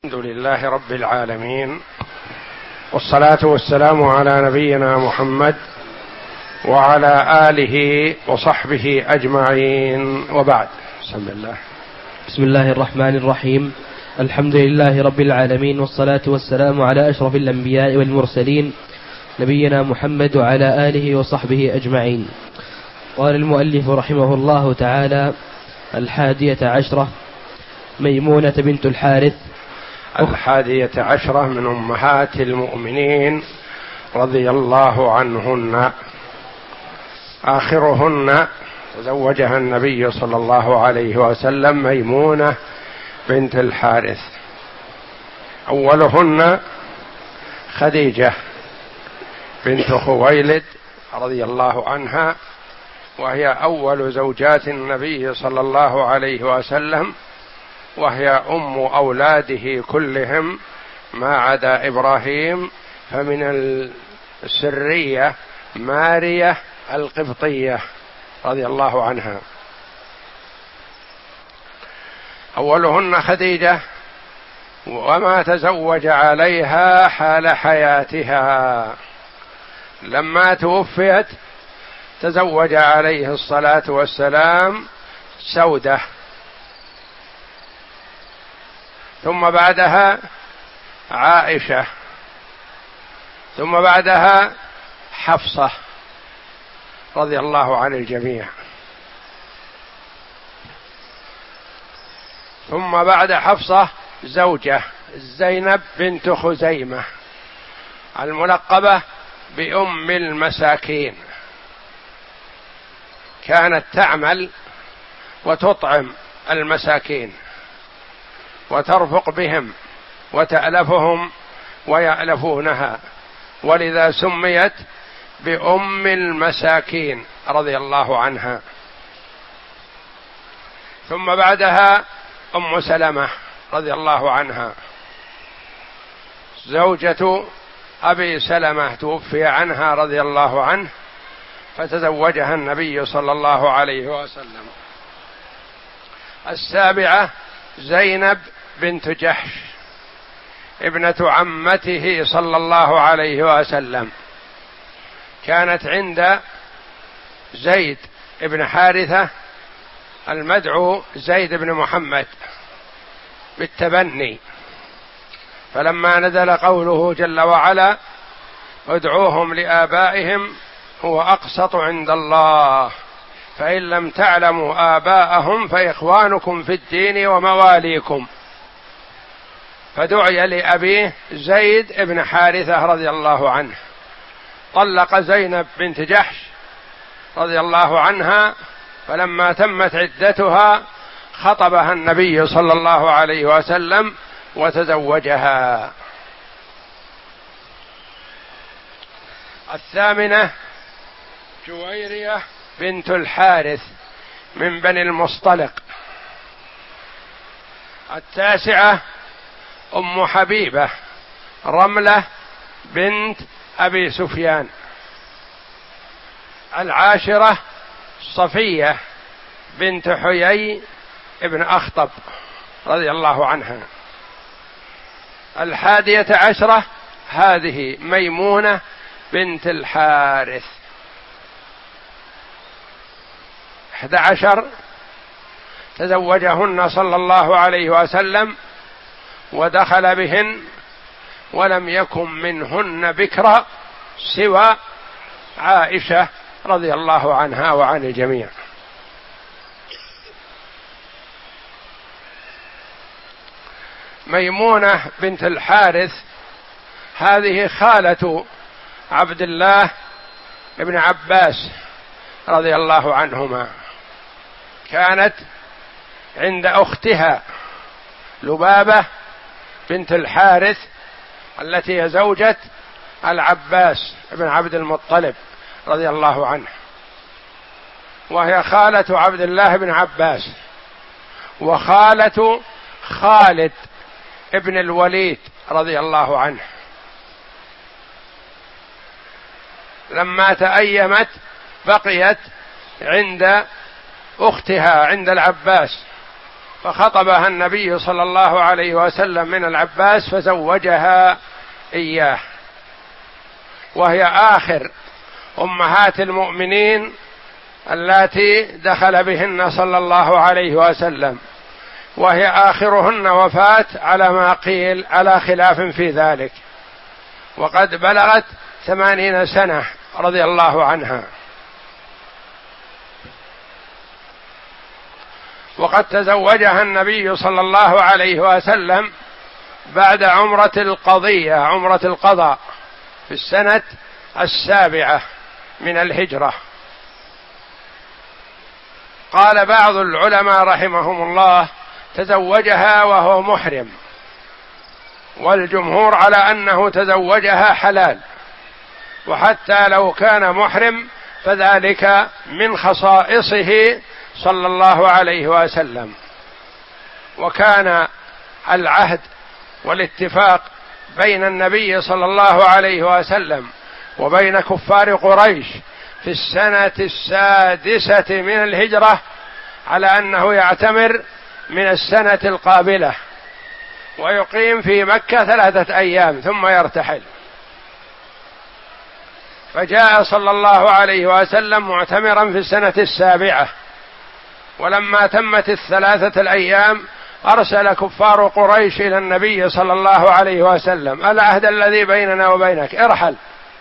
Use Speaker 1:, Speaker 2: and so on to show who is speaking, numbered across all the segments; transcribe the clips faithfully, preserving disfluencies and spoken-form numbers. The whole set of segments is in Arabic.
Speaker 1: الحمد لله رب العالمين، والصلاة والسلام على نبينا محمد وعلى آله وصحبه أجمعين، وبعد. بسم الله
Speaker 2: بسم الله الرحمن الرحيم. الحمد لله رب العالمين، والصلاة والسلام على أشرف الأنبياء والمرسلين نبينا محمد وعلى آله وصحبه أجمعين. قال المؤلف رحمه الله تعالى: الحادية عشرة ميمونة بنت الحارث.
Speaker 1: الحادية عشرة من أمهات المؤمنين رضي الله عنهن، آخرهن تزوجها النبي صلى الله عليه وسلم ميمونة بنت الحارث. أولهن خديجة بنت خويلد رضي الله عنها، وهي أول زوجات النبي صلى الله عليه وسلم، وهي أم أولاده كلهم ما عدا إبراهيم، فمن السرية مارية القبطية رضي الله عنها. أولهن خديجة، وما تزوج عليها حال حياتها، لما توفيت تزوج عليه الصلاة والسلام سودة، ثم بعدها عائشة، ثم بعدها حفصة رضي الله عن الجميع، ثم بعد حفصة زوجة زينب بنت خزيمة الملقبة بأم المساكين، كانت تعمل وتطعم المساكين وترفق بهم وتألفهم ويألفونها، ولذا سميت بأم المساكين رضي الله عنها. ثم بعدها أم سلمة رضي الله عنها زوجة أبي سلمة، توفي عنها رضي الله عنه، فتزوجها النبي صلى الله عليه وسلم. السابعة زينب بنت جحش ابنة عمته صلى الله عليه وسلم، كانت عند زيد بن حارثة المدعو زيد بن محمد بالتبني، فلما نزل قوله جل وعلا: ادعوهم لآبائهم هو أقسط عند الله، فإن لم تعلموا آباءهم فإخوانكم في الدين ومواليكم، فدعي لأبيه زيد بن حارثة رضي الله عنه، طلق زينب بنت جحش رضي الله عنها، فلما تمت عدتها خطبها النبي صلى الله عليه وسلم وتزوجها. الثامنة جويرية بنت الحارث من بني المصطلق. التاسعة أم حبيبة رملة بنت أبي سفيان. العاشرة صفية بنت حيي ابن أخطب رضي الله عنها. الحادية عشرة هذه ميمونة بنت الحارث. أحد عشر تزوجهن صلى الله عليه وسلم ودخل بهن، ولم يكن منهن بكرا سوى عائشة رضي الله عنها وعن الجميع. ميمونة بنت الحارث هذه خالة عبد الله بن عباس رضي الله عنهما، كانت عند أختها لبابة بنت الحارث التي هي زوجة العباس بن عبد المطلب رضي الله عنه، وهي خالة عبد الله بن عباس وخالة خالد ابن الوليد رضي الله عنه. لما تأيمت بقيت عند أختها عند العباس فخطبها النبي صلى الله عليه وسلم من العباس فزوجها إياه، وهي آخر أمهات المؤمنين اللاتي دخل بهن صلى الله عليه وسلم، وهي آخرهن وفاة على ما قيل على خلاف في ذلك، وقد بلغت ثمانين سنة رضي الله عنها. وقد تزوجها النبي صلى الله عليه وسلم بعد عمرة القضية، عمرة القضاء، في السنة السابعة من الهجرة. قال بعض العلماء رحمهم الله تزوجها وهو محرم، والجمهور على أنه تزوجها حلال، وحتى لو كان محرم فذلك من خصائصه صلى الله عليه وسلم. وكان العهد والاتفاق بين النبي صلى الله عليه وسلم وبين كفار قريش في السنة السادسة من الهجرة على أنه يعتمر من السنة القابلة ويقيم في مكة ثلاثة أيام ثم يرتحل، فجاء صلى الله عليه وسلم معتمرا في السنة السابعة، ولما تمت الثلاثة الأيام أرسل كفار قريش إلى النبي صلى الله عليه وسلم: العهد الذي بيننا وبينك ارحل.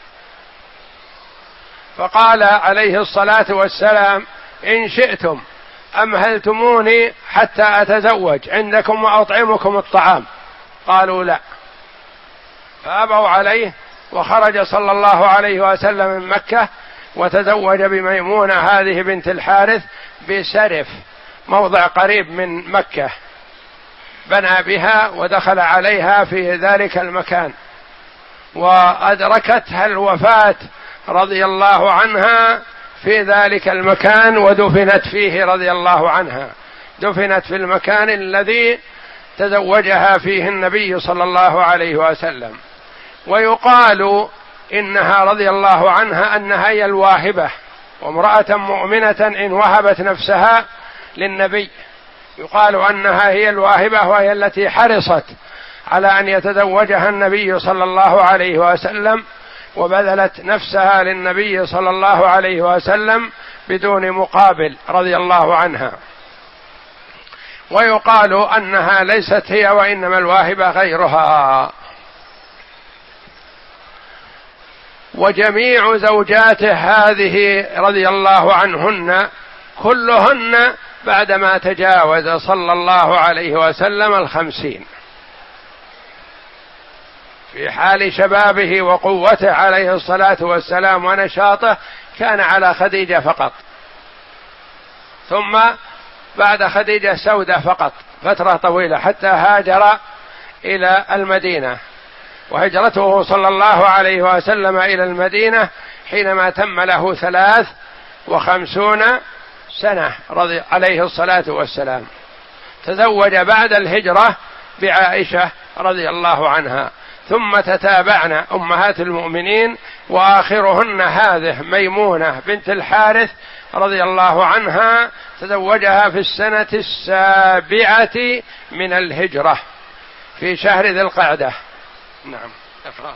Speaker 1: فقال عليه الصلاة والسلام: إن شئتم أمهلتموني حتى أتزوج عندكم وأطعمكم الطعام. قالوا لا، فأبوا عليه، وخرج صلى الله عليه وسلم من مكة وتزوج بميمونة هذه بنت الحارث بسرف، موضع قريب من مكة، بنى بها ودخل عليها في ذلك المكان، وأدركتها الوفاة رضي الله عنها في ذلك المكان ودفنت فيه رضي الله عنها، دفنت في المكان الذي تزوجها فيه النبي صلى الله عليه وسلم. ويقال إنها رضي الله عنها أنها هي الواهبة، وامرأة مؤمنة إن وهبت نفسها للنبي يقال أنها هي الواهبة، وهي التي حرصت على أن يتزوجها النبي صلى الله عليه وسلم، وبذلت نفسها للنبي صلى الله عليه وسلم بدون مقابل رضي الله عنها. ويقال أنها ليست هي وإنما الواهبة غيرها. وجميع زوجاته هذه رضي الله عنهن كلهن بعدما تجاوز صلى الله عليه وسلم الخمسين، في حال شبابه وقوته عليه الصلاة والسلام ونشاطه كان على خديجة فقط، ثم بعد خديجة سودة فقط فترة طويلة حتى هاجر إلى المدينة، وهجرته صلى الله عليه وسلم إلى المدينة حينما تم له ثلاث وخمسون سنة رضي عليه الصلاة والسلام. تزوج بعد الهجرة بعائشة رضي الله عنها، ثم تتابعن أمهات المؤمنين، وآخرهن هذه ميمونة بنت الحارث رضي الله عنها، تزوجها في السنة السابعة من الهجرة في شهر ذي القعدة. نعم. أفرح.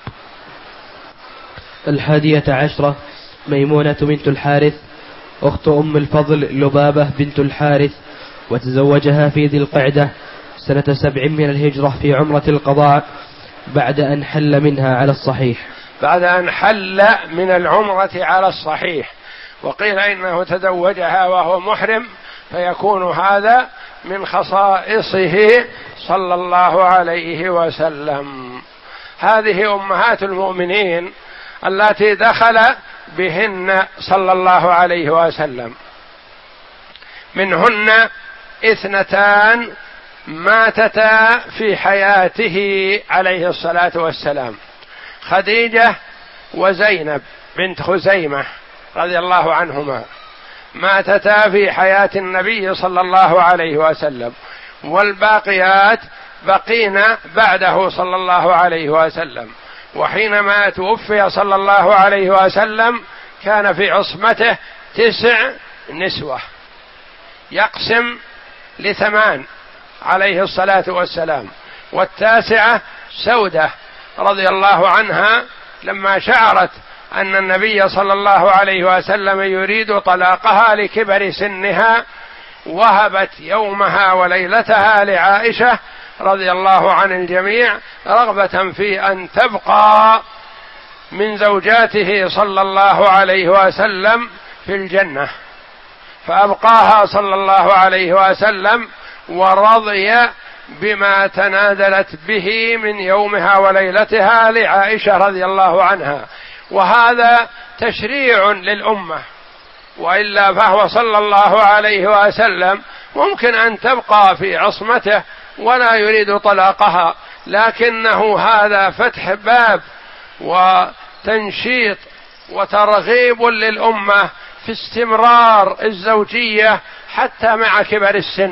Speaker 2: الحادية عشرة ميمونة بنت الحارث أخت أم الفضل لبابة بنت الحارث، وتزوجها في ذي القعدة سنة سبع من الهجرة في عمرة القضاء بعد أن حل منها على الصحيح.
Speaker 1: بعد أن حل من العمرة على الصحيح، وقيل إنه تزوجها وهو محرم، فيكون هذا من خصائصه صلى الله عليه وسلم. هذه أمهات المؤمنين التي دخل بهن صلى الله عليه وسلم، منهن اثنتان ماتتا في حياته عليه الصلاة والسلام، خديجة وزينب بنت خزيمة رضي الله عنهما، ماتتا في حياة النبي صلى الله عليه وسلم، والباقيات بقين بعده صلى الله عليه وسلم. وحينما توفي صلى الله عليه وسلم كان في عصمته تسع نسوة، يقسم لثمان عليه الصلاة والسلام. والتاسعة سودة رضي الله عنها لما شعرت أن النبي صلى الله عليه وسلم يريد طلاقها لكبر سنها وهبت يومها وليلتها لعائشة رضي الله عن الجميع رغبة في أن تبقى من زوجاته صلى الله عليه وسلم في الجنة، فأبقاها صلى الله عليه وسلم ورضي بما تنازلت به من يومها وليلتها لعائشة رضي الله عنها. وهذا تشريع للأمة، وإلا فهو صلى الله عليه وسلم ممكن أن تبقى في عصمته ولا يريد طلاقها، لكنه هذا فتح باب وتنشيط وترغيب للأمة في استمرار الزوجية حتى مع كبر السن.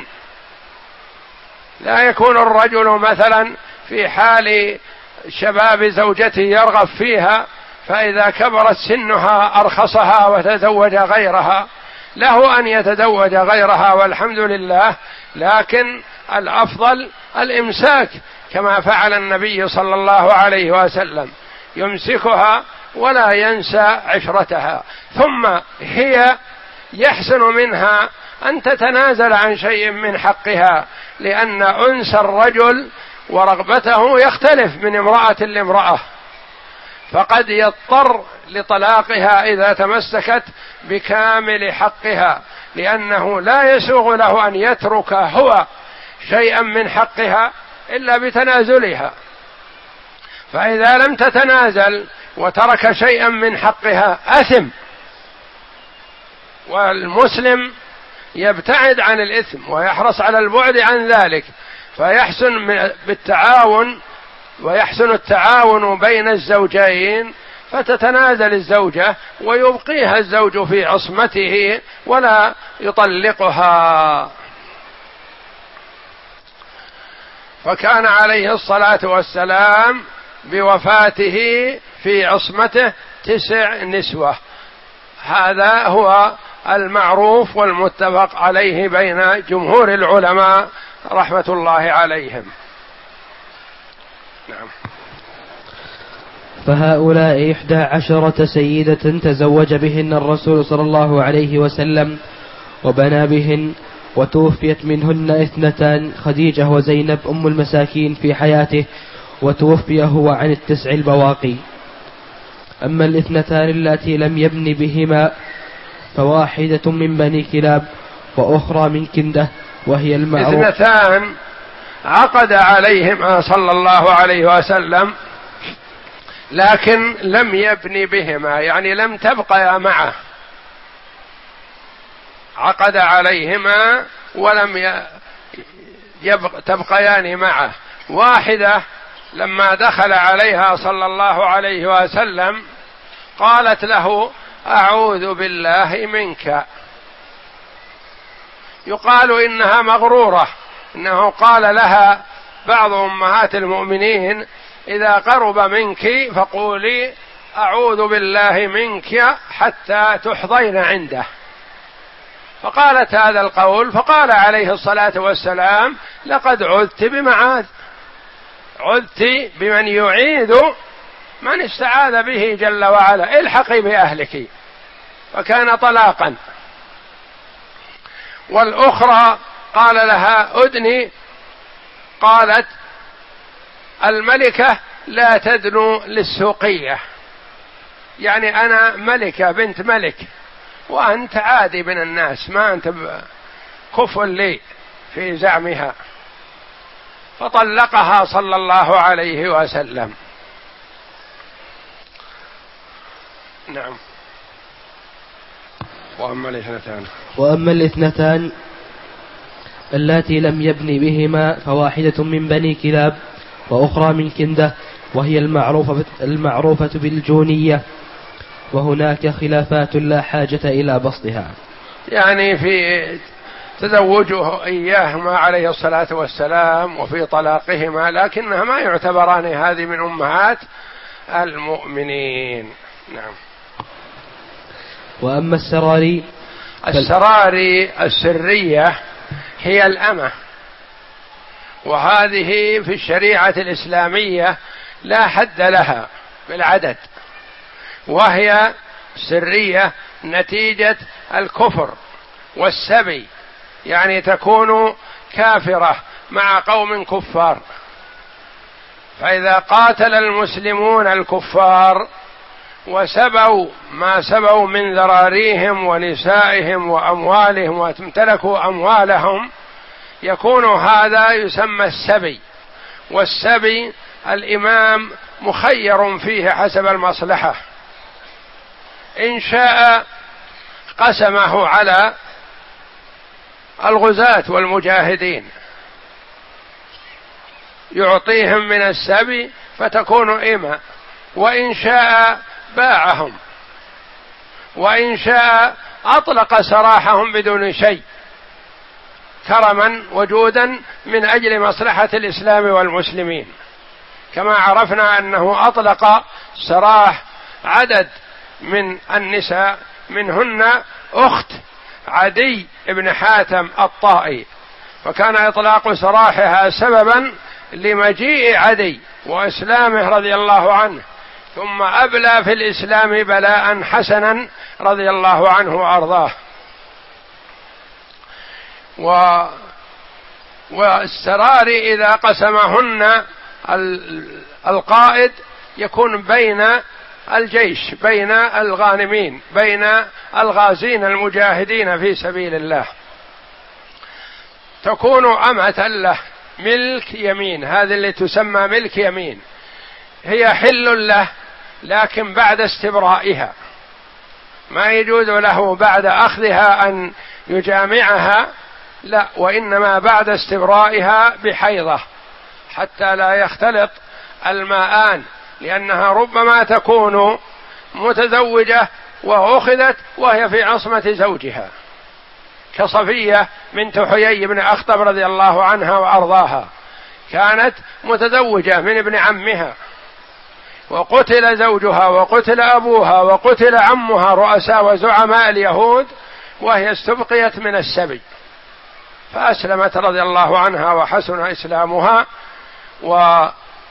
Speaker 1: لا يكون الرجل مثلا في حال شباب زوجته يرغب فيها، فإذا كبرت سنها أرخصها وتزوج غيرها. له أن يتزوج غيرها والحمد لله، لكن الأفضل الإمساك كما فعل النبي صلى الله عليه وسلم، يمسكها ولا ينسى عشرتها. ثم هي يحسن منها أن تتنازل عن شيء من حقها، لأن أنس الرجل ورغبته يختلف من امرأة لامرأة، فقد يضطر لطلاقها إذا تمسكت بكامل حقها، لأنه لا يسوغ له أن يترك هو شيئا من حقها إلا بتنازلها. فإذا لم تتنازل وترك شيئا من حقها أثم. والمسلم يبتعد عن الإثم ويحرص على البعد عن ذلك، فيحسن بالتعاون ويحسن التعاون بين الزوجين، فتتنازل الزوجة ويبقيها الزوج في عصمته ولا يطلقها. فكان عليه الصلاة والسلام بوفاته في عصمته تسع نسوة، هذا هو المعروف والمتفق عليه بين جمهور العلماء رحمة الله عليهم. نعم.
Speaker 2: فهؤلاء إحدى عشرة سيدة تزوج بهن الرسول صلى الله عليه وسلم وبنى بهن، وتوفيت منهن اثنتان خديجة وزينب أم المساكين في حياته، وتوفي هو عن التسع البواقي. أما الاثنتان اللاتي لم يبن بهما فواحدة من بني كلاب وأخرى من كندة، وهي المعروف.
Speaker 1: اثنتان عقد عليهما صلى الله عليه وسلم لكن لم يبن بهما، يعني لم تبقيا معه، عقد عليهما ولم تبقيان معه. واحدة لما دخل عليها صلى الله عليه وسلم قالت له أعوذ بالله منك، يقال إنها مغرورة، إنه قال لها بعض أمهات المؤمنين إذا قرب منك فقولي أعوذ بالله منك حتى تحظين عنده، فقالت هذا القول، فقال عليه الصلاة والسلام لقد عذت بمعاذ، عذت بمن يعيذ من استعاذ به جل وعلا، الحقي بأهلك، فكان طلاقا. والأخرى قال لها أدني، قالت الملكة لا تدنو للسوقية، يعني أنا ملكة بنت ملك وأنت عادي من الناس، ما أنت كفء لي في زعمها، فطلقها صلى الله عليه وسلم. نعم. وأما الاثنتان
Speaker 2: وأما الاثنتان اللاتي لم يبن بهما فواحدة من بني كلاب وأخرى من كندة، وهي المعروفة, المعروفة بالجونية، وهناك خلافات لا حاجة إلى بسطها.
Speaker 1: يعني في تزوجه إياهما عليه الصلاة والسلام وفي طلاقهما، لكنها ما يعتبران هذه من أمهات المؤمنين. نعم.
Speaker 2: وأما السراري
Speaker 1: السراري السرية هي الأمة، وهذه في الشريعة الإسلامية لا حد لها بالعدد، وهي سرية نتيجة الكفر والسبي، يعني تكون كافرة مع قوم كفار، فإذا قاتل المسلمون الكفار وسبوا ما سبوا من ذراريهم ونسائهم وأموالهم وامتلكوا أموالهم، يكون هذا يسمى السبي. والسبي الإمام مخير فيه حسب المصلحة، إن شاء قسمه على الغزاة والمجاهدين يعطيهم من السبي فتكون إمة، وإن شاء باعهم، وإن شاء أطلق سراحهم بدون شيء كرما وجودا من أجل مصلحة الإسلام والمسلمين، كما عرفنا أنه أطلق سراح عدد من النساء، منهن أخت عدي بن حاتم الطائي، فكان إطلاق سراحها سببا لمجيء عدي وإسلامه رضي الله عنه، ثم أبلى في الإسلام بلاء حسنا رضي الله عنه وأرضاه. و والسرار إذا قسمهن القائد يكون بين الجيش، بين الغانمين، بين الغازين المجاهدين في سبيل الله، تكون أمة له ملك يمين، هذه اللي تسمى ملك يمين، هي حل له لكن بعد استبرائها، ما يجوز له بعد أخذها أن يجامعها، لا، وإنما بعد استبرائها بحيضة حتى لا يختلط الماءان، لأنها ربما تكون متزوجة وأخذت وهي في عصمة زوجها، كصفية بنت حيي بن أخطب رضي الله عنها وأرضاها، كانت متزوجة من ابن عمها، وقتل زوجها وقتل أبوها وقتل عمها رؤساء وزعماء اليهود، وهي استبقيت من السبي، فأسلمت رضي الله عنها وحسن إسلامها، وجاءت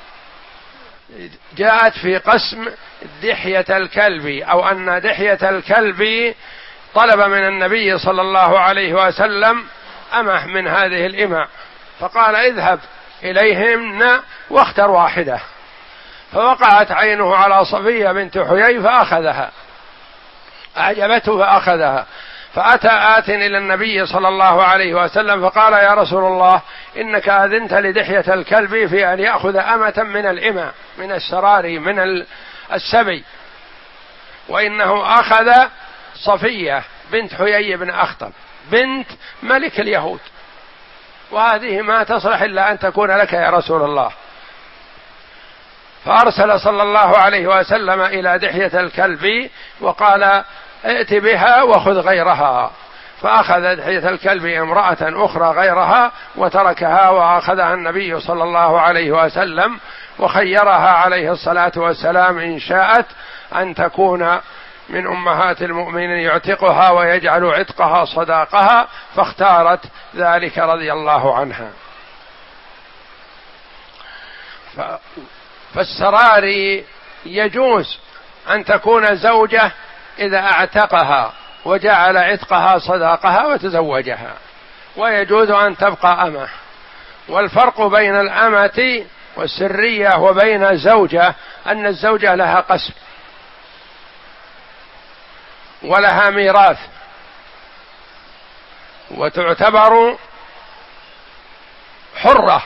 Speaker 1: في قسم دحية الكلب، أو أن دحية الكلب طلب من النبي صلى الله عليه وسلم أمه من هذه الإمة، فقال اذهب إليهن واختر واحدة، فوقعت عينه على صفية بنت حيي فأخذها، أعجبته فأخذها، فأتى آت إلى النبي صلى الله عليه وسلم فقال يا رسول الله إنك أذنت لدحية الكلب في أن يأخذ أمة من الإمة من السراري من السبي، وإنه أخذ صفية بنت حيي بن أخطب بنت ملك اليهود، وهذه ما تصلح إلا أن تكون لك يا رسول الله. فأرسل صلى الله عليه وسلم إلى دحية الكلب وقال ائت بها وخذ غيرها، فأخذ دحية الكلب امرأة أخرى غيرها وتركها، وأخذها النبي صلى الله عليه وسلم وخيرها عليه الصلاة والسلام إن شاءت أن تكون من أمهات المؤمنين يعتقها ويجعل عتقها صداقها، فاختارت ذلك رضي الله عنها. فالسراري يجوز أن تكون زوجة إذا اعتقها وجعل عتقها صداقها وتزوجها، ويجوز أن تبقى أمة. والفرق بين الأمة والسرية وبين الزوجة أن الزوجة لها قسم ولها ميراث وتعتبر حرة،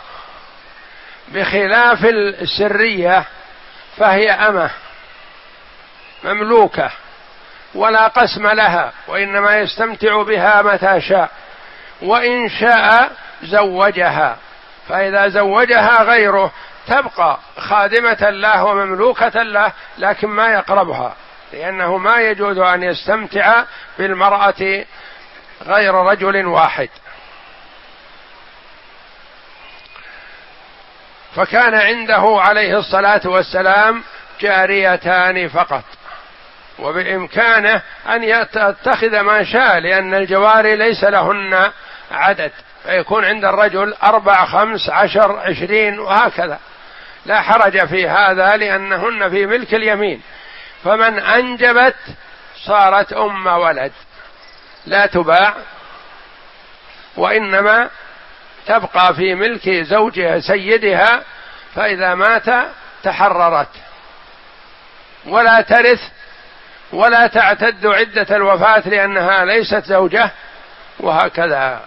Speaker 1: بخلاف السرية فهي أمة مملوكة ولا قسم لها، وإنما يستمتع بها متى شاء، وإن شاء زوجها، فإذا زوجها غيره تبقى خادمة له ومملوكة له، لكن ما يقربها، لأنه ما يجوز أن يستمتع بالمرأة غير رجل واحد. فكان عنده عليه الصلاة والسلام جاريتان فقط، وبإمكانه أن يتخذ ما شاء، لأن الجواري ليس لهن عدد، فيكون عند الرجل أربع خمس عشر عشرين وهكذا، لا حرج في هذا لأنهن في ملك اليمين. فمن أنجبت صارت أم ولد لا تباع، وإنما تبقى في ملك زوجها سيدها، فإذا مات تحررت ولا ترث ولا تعتد عدة الوفاة لأنها ليست زوجة، وهكذا.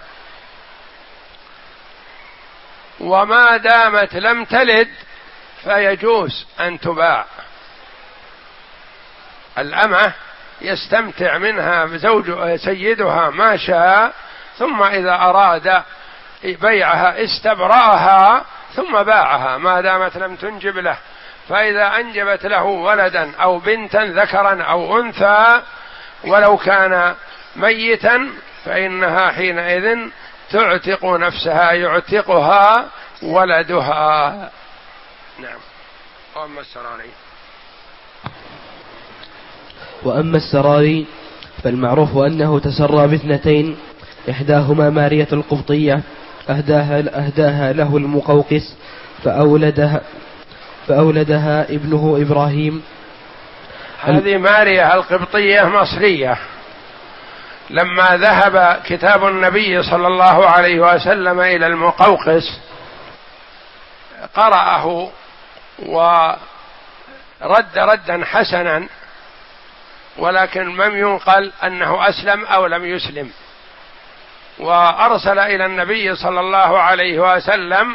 Speaker 1: وما دامت لم تلد فيجوز أن تباع. الأمة يستمتع منها زوج سيدها ما شاء، ثم إذا أراد بيعها استبرأها ثم باعها ما دامت لم تنجب له. فإذا أنجبت له ولدا أو بنتا ذكرا أو أنثى ولو كان ميتا فإنها حينئذ تعتق نفسها، يعتقها ولدها. نعم. وأما السراري
Speaker 2: وأما السراري فالمعروف أنه تسرى باثنتين، إحداهما مارية القبطية أهداها, أهداها له المقوقس فأولدها, فأولدها ابنه إبراهيم.
Speaker 1: هذه مارية القبطية مصرية، لما ذهب كتاب النبي صلى الله عليه وسلم إلى المقوقس قرأه ورد ردا حسنا، ولكن لم ينقل أنه أسلم أو لم يسلم، وأرسل إلى النبي صلى الله عليه وسلم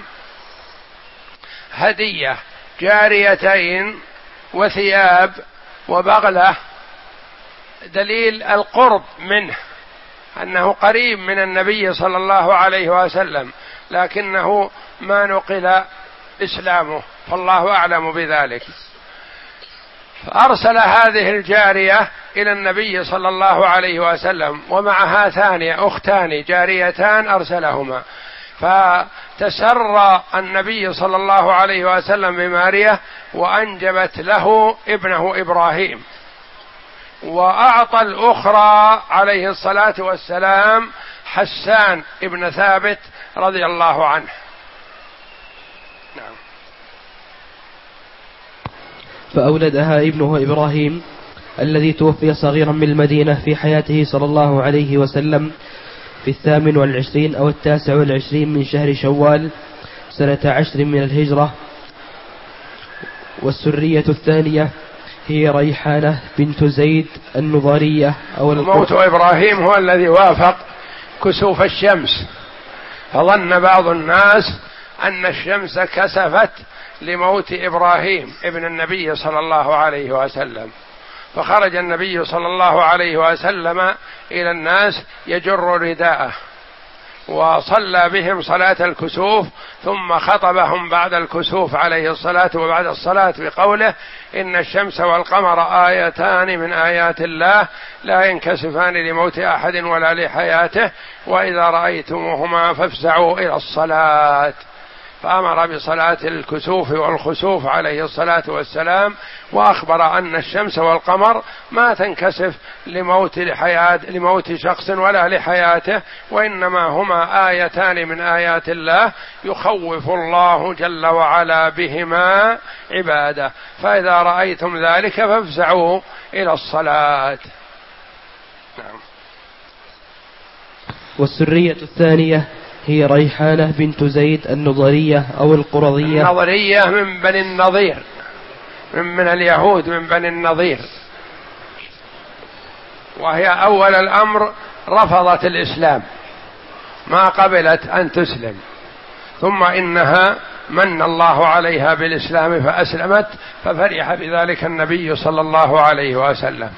Speaker 1: هدية جاريتين وثياب وبغلة، دليل القرب منه أنه قريب من النبي صلى الله عليه وسلم، لكنه ما نقل إسلامه، فالله أعلم بذلك. فأرسل هذه الجارية إلى النبي صلى الله عليه وسلم، ومعها ثانية أختان جاريتان أرسلهما، فتسرى النبي صلى الله عليه وسلم بمارية وأنجبت له ابنه إبراهيم، وأعطى الأخرى عليه الصلاة والسلام حسان ابن ثابت رضي الله عنه. نعم.
Speaker 2: فأولدها ابنه إبراهيم الذي توفي صغيرا من المدينة في حياته صلى الله عليه وسلم في الثامن والعشرين أو التاسع والعشرين من شهر شوال سنة عشر من الهجرة. والسرية الثانية هي ريحانة بنت زيد النظرية. أو
Speaker 1: موت إبراهيم هو الذي وافق كسوف الشمس، فظن بعض الناس أن الشمس كسفت لموت إبراهيم ابن النبي صلى الله عليه وسلم، فخرج النبي صلى الله عليه وسلم إلى الناس يجر رداءه وصلى بهم صلاة الكسوف، ثم خطبهم بعد الكسوف عليه الصلاة وبعد الصلاة بقوله: إن الشمس والقمر آيتان من آيات الله لا ينكسفان لموت أحد ولا لحياته، وإذا رأيتموهما فافزعوا إلى الصلاة. فأمر بصلاة الكسوف والخسوف عليه الصلاة والسلام، وأخبر أن الشمس والقمر ما تنكسف لموت لحياة لموت شخص ولا لحياته، وإنما هما آيتان من آيات الله يخوف الله جل وعلا بهما عباده، فإذا رأيتم ذلك فافزعوا إلى الصلاة. نعم.
Speaker 2: والسرية الثانية هي ريحانة بنت زيد النضرية أو القرظية.
Speaker 1: النضرية من بني النضير، من, من اليهود من بني النضير، وهي أول الأمر رفضت الإسلام، ما قبلت أن تسلم، ثم إنها من الله عليها بالإسلام فأسلمت، ففرح بذلك النبي صلى الله عليه وسلم.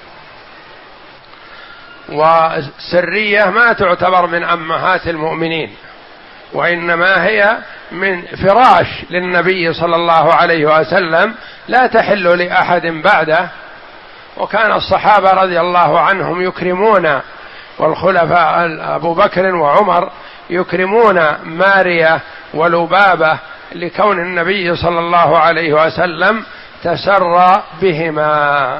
Speaker 1: والسرية ما تعتبر من أمهات المؤمنين، وإنما هي من فراش للنبي صلى الله عليه وسلم، لا تحل لأحد بعده. وكان الصحابة رضي الله عنهم يكرمون، والخلفاء أبو بكر وعمر يكرمون مارية ولبابة لكون النبي صلى الله عليه وسلم تسرى بهما.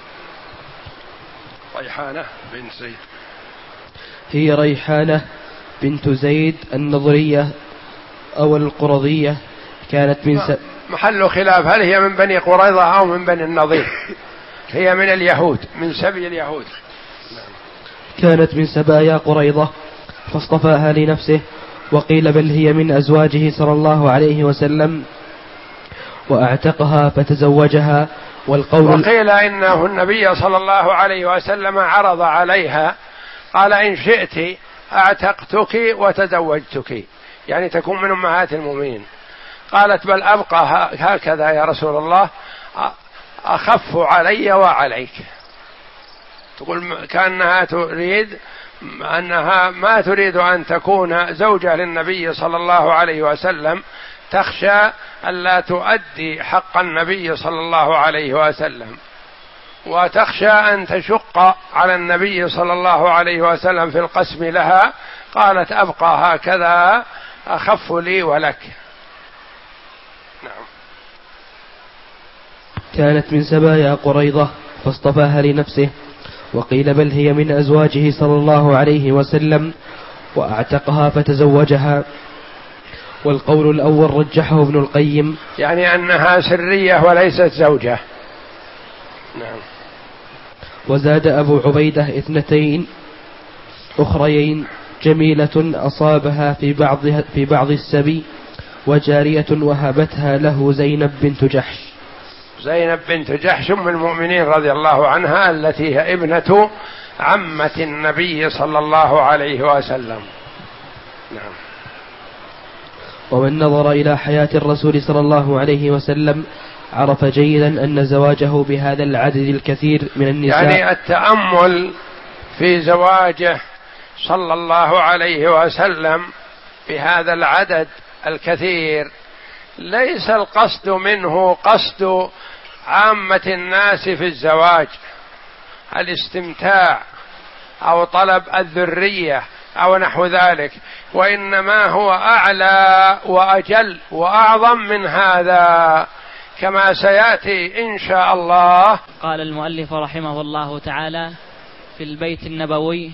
Speaker 1: ريحانة بنت زيد
Speaker 2: هي ريحانة بنت زيد النضرية أو القرظية، كانت من س...
Speaker 1: محل خلاف، هل هي من بني قريظة أو من بني النضير؟ هي من اليهود، من سبي اليهود.
Speaker 2: كانت من سبايا قريظة فاصطفاها لنفسه، وقيل بل هي من أزواجه صلى الله عليه وسلم وأعتقها فتزوجها. والقول
Speaker 1: وقيل إنه النبي صلى الله عليه وسلم عرض عليها قال إن شئت أعتقتك وتزوجتك، يعني تكون من أمهات المؤمنين. قالت بل أبقى هكذا يا رسول الله، أخف علي وعليك. تقول كأنها تريد أنها ما تريد أن تكون زوجة للنبي صلى الله عليه وسلم، تخشى ألا تؤدي حق النبي صلى الله عليه وسلم، وتخشى أن تشق على النبي صلى الله عليه وسلم في القسم لها. قالت أبقى هكذا أخف لي ولك. نعم.
Speaker 2: كانت من سبايا قريظة فاصطفاها لنفسه، وقيل بل هي من أزواجه صلى الله عليه وسلم وأعتقها فتزوجها. والقول الأول رجحه ابن القيم،
Speaker 1: يعني أنها سرية وليست زوجة. نعم.
Speaker 2: وزاد أبو عبيدة اثنتين أخريين جميلة أصابها في بعض في بعض السبي، وجارية وهبتها له زينب بنت جحش.
Speaker 1: زينب بنت جحش من المؤمنين رضي الله عنها، التي هي ابنة عمة النبي صلى الله عليه وسلم. نعم.
Speaker 2: ومن نظر إلى حياة الرسول صلى الله عليه وسلم عرف جيدا أن زواجه بهذا العدد الكثير من النساء،
Speaker 1: يعني التأمل في زواجه صلى الله عليه وسلم بهذا العدد الكثير، ليس القصد منه قصد عامة الناس في الزواج الاستمتاع أو طلب الذرية أو نحو ذلك، وإنما هو أعلى وأجل وأعظم من هذا كما سيأتي إن شاء الله.
Speaker 3: قال المؤلف رحمه الله تعالى في البيت النبوي: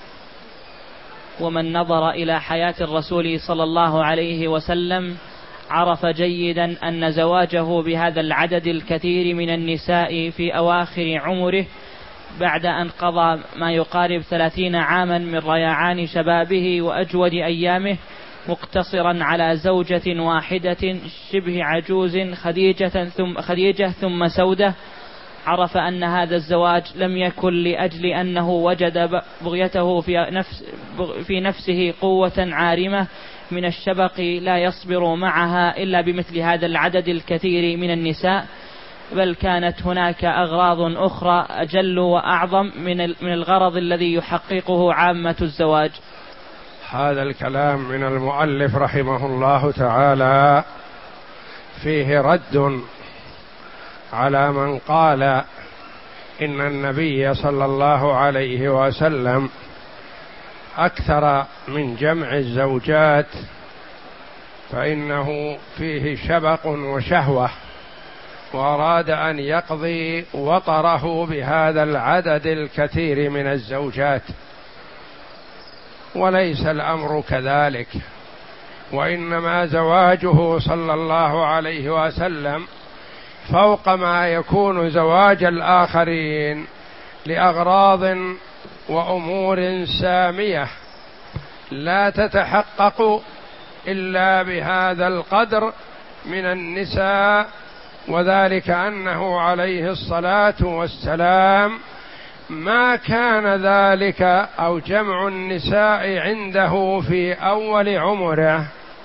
Speaker 3: ومن نظر إلى حياة الرسول صلى الله عليه وسلم عرف جيدا أن زواجه بهذا العدد الكثير من النساء في أواخر عمره بعد أن قضى ما يقارب ثلاثين عاما من ريعان شبابه وأجود أيامه مقتصرا على زوجة واحدة شبه عجوز خديجة ثم, خديجة ثم سودة، عرف أن هذا الزواج لم يكن لأجل أنه وجد بغيته في, نفس في نفسه قوة عارمة من الشبق لا يصبر معها إلا بمثل هذا العدد الكثير من النساء، بل كانت هناك أغراض أخرى أجل وأعظم من الغرض الذي يحققه عامة الزواج.
Speaker 1: هذا الكلام من المؤلف رحمه الله تعالى فيه رد على من قال إن النبي صلى الله عليه وسلم أكثر من جمع الزوجات فإنه فيه شبق وشهوة، وأراد أن يقضي وطره بهذا العدد الكثير من الزوجات، وليس الأمر كذلك، وإنما زواجه صلى الله عليه وسلم فوق ما يكون زواج الآخرين لأغراض وأمور سامية لا تتحقق إلا بهذا القدر من النساء، وذلك أنه عليه الصلاة والسلام ما كان ذلك أو جمع النساء عنده في أول عمره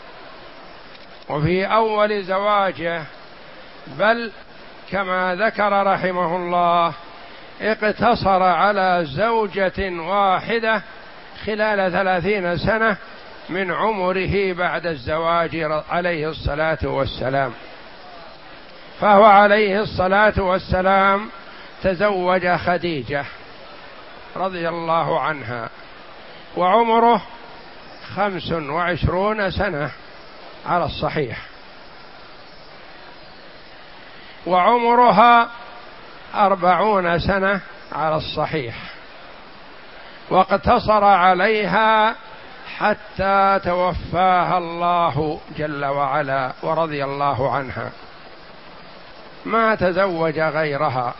Speaker 1: وفي أول زواجه، بل كما ذكر رحمه الله اقتصر على زوجة واحدة خلال ثلاثين سنة من عمره بعد الزواج عليه الصلاة والسلام. فهو عليه الصلاة والسلام تزوج خديجة رضي الله عنها وعمره خمس وعشرون سنة على الصحيح، وعمرها أربعون سنة على الصحيح، واقتصر عليها حتى توفاها الله جل وعلا ورضي الله عنها، ما تزوج غيرها.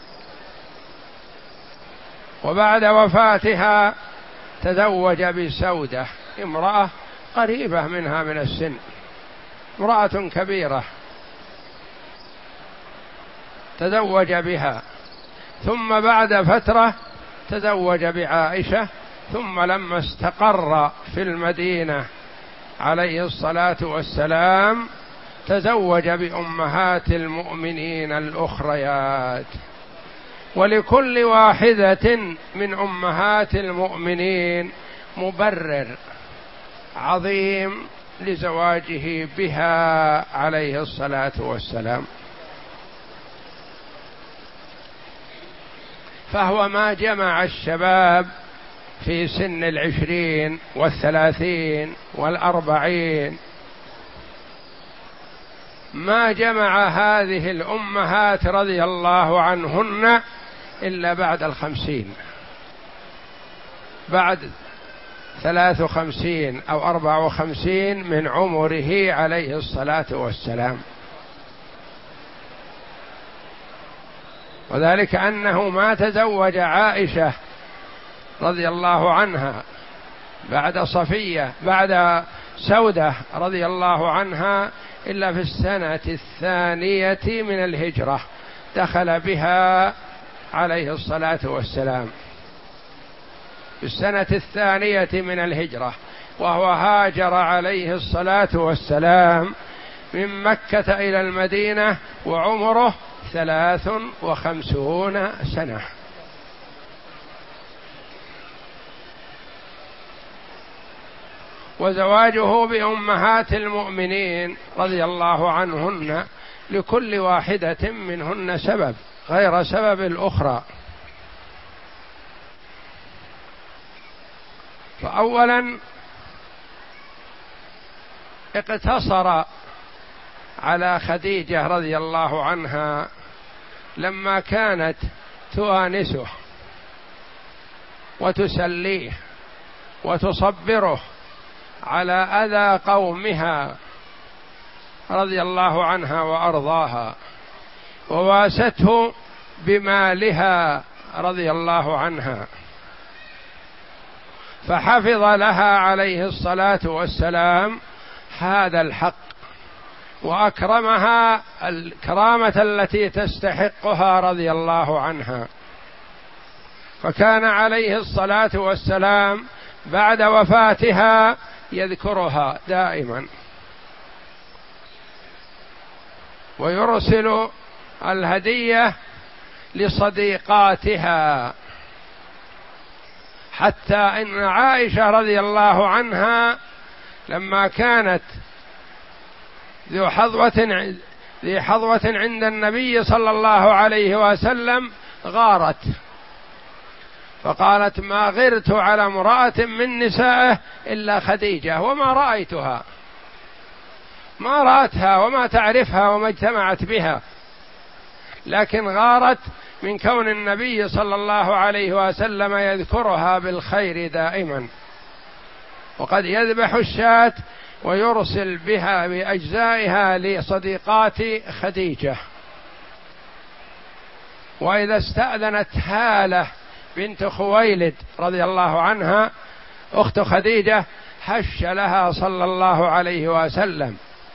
Speaker 1: وبعد وفاتها تزوج بسودة، امرأة قريبة منها من السن، امرأة كبيرة، تزوج بها. ثم بعد فترة تزوج بعائشة. ثم لما استقر في المدينة عليه الصلاة والسلام تزوج بأمهات المؤمنين الأخريات. ولكل واحدة من أمهات المؤمنين مبرر عظيم لزواجه بها عليه الصلاة والسلام. فهو ما جمع الشباب في سن العشرين والثلاثين والأربعين، ما جمع هذه الأمهات رضي الله عنهن إلا بعد الخمسين، بعد ثلاث وخمسين أو أربع وخمسين من عمره عليه الصلاة والسلام. وذلك أنه ما تزوج عائشة رضي الله عنها بعد صفية بعد سودة رضي الله عنها إلا في السنة الثانية من الهجرة، دخل بها عليه الصلاة والسلام في السنة الثانية من الهجرة، وهو هاجر عليه الصلاة والسلام من مكة إلى المدينة وعمره ثلاث وخمسون سنة. وزواجه بأمهات المؤمنين رضي الله عنهن لكل واحدة منهن سبب غير سبب الأخرى. فأولا اقتصر على خديجة رضي الله عنها لما كانت تؤانسه وتسليه وتصبره على أذى قومها رضي الله عنها وأرضاها، وواسته بمالها رضي الله عنها، فحفظ لها عليه الصلاة والسلام هذا الحق وأكرمها الكرامة التي تستحقها رضي الله عنها. فكان عليه الصلاة والسلام بعد وفاتها يذكرها دائما ويرسل الهدية لصديقاتها، حتى إن عائشة رضي الله عنها لما كانت ذو حظوة ذي حظوة عند النبي صلى الله عليه وسلم غارت، فقالت: ما غرت على امرأة من نسائه إلا خديجة وما رأيتها، ما رأتها وما تعرفها وما اجتمعت بها، لكن غارت من كون النبي صلى الله عليه وسلم يذكرها بالخير دائما، وقد يذبح الشاة ويرسل بها بأجزائها لصديقات خديجة. وإذا استأذنت هالة بنت خويلد رضي الله عنها أخت خديجة هش لها صلى الله عليه وسلم،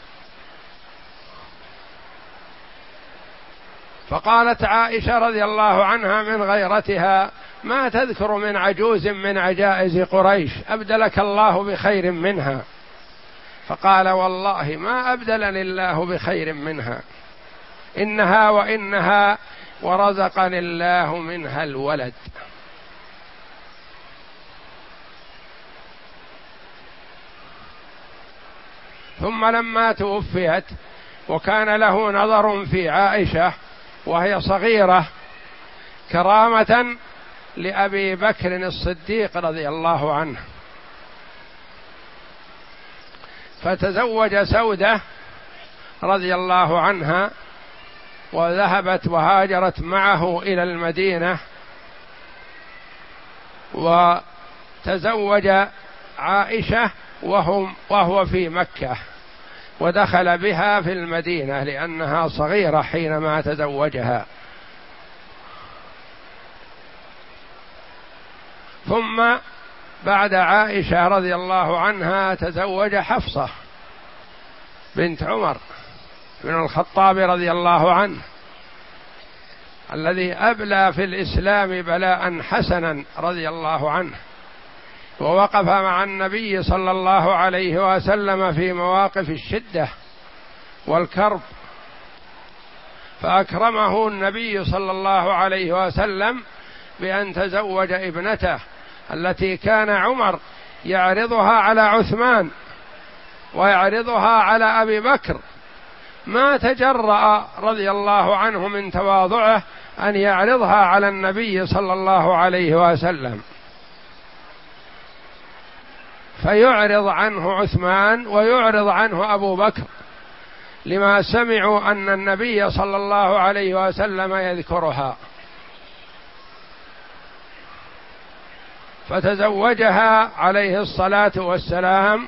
Speaker 1: فقالت عائشة رضي الله عنها من غيرتها: ما تذكر من عجوز من عجائز قريش أبدلك الله بخير منها؟ فقال: والله ما أبدلني الله بخير منها، إنها وإنها ورزقني الله منها الولد. ثم لما توفيت وكان له نظر في عائشة وهي صغيرة كرامة لأبي بكر الصديق رضي الله عنه، فتزوج سودة رضي الله عنها وذهبت وهاجرت معه إلى المدينة، وتزوج عائشة وهم وهو في مكة، ودخل بها في المدينة لأنها صغيرة حينما تزوجها. ثم بعد عائشة رضي الله عنها تزوج حفصة بنت عمر بن الخطاب رضي الله عنه، الذي أبلى في الإسلام بلاء حسنا رضي الله عنه، ووقف مع النبي صلى الله عليه وسلم في مواقف الشدة والكرب، فأكرمه النبي صلى الله عليه وسلم بأن تزوج ابنته التي كان عمر يعرضها على عثمان ويعرضها على أبي بكر، ما تجرأ رضي الله عنه من تواضعه أن يعرضها على النبي صلى الله عليه وسلم، فيعرض عنه عثمان ويعرض عنه أبو بكر لما سمعوا أن النبي صلى الله عليه وسلم يذكرها، فتزوجها عليه الصلاة والسلام.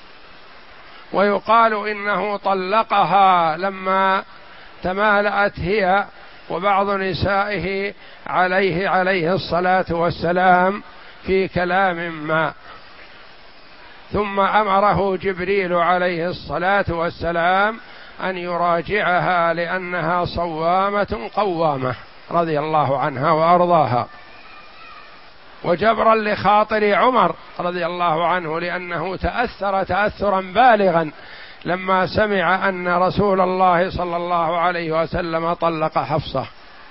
Speaker 1: ويقال إنه طلقها لما تمالأت هي وبعض نسائه عليه عليه الصلاة والسلام في كلام ما، ثم أمره جبريل عليه الصلاة والسلام أن يراجعها لأنها صوامة قوامة رضي الله عنها وأرضاها، وجبرا لخاطر عمر رضي الله عنه لأنه تأثر تأثرا بالغا لما سمع أن رسول الله صلى الله عليه وسلم طلق حفصة،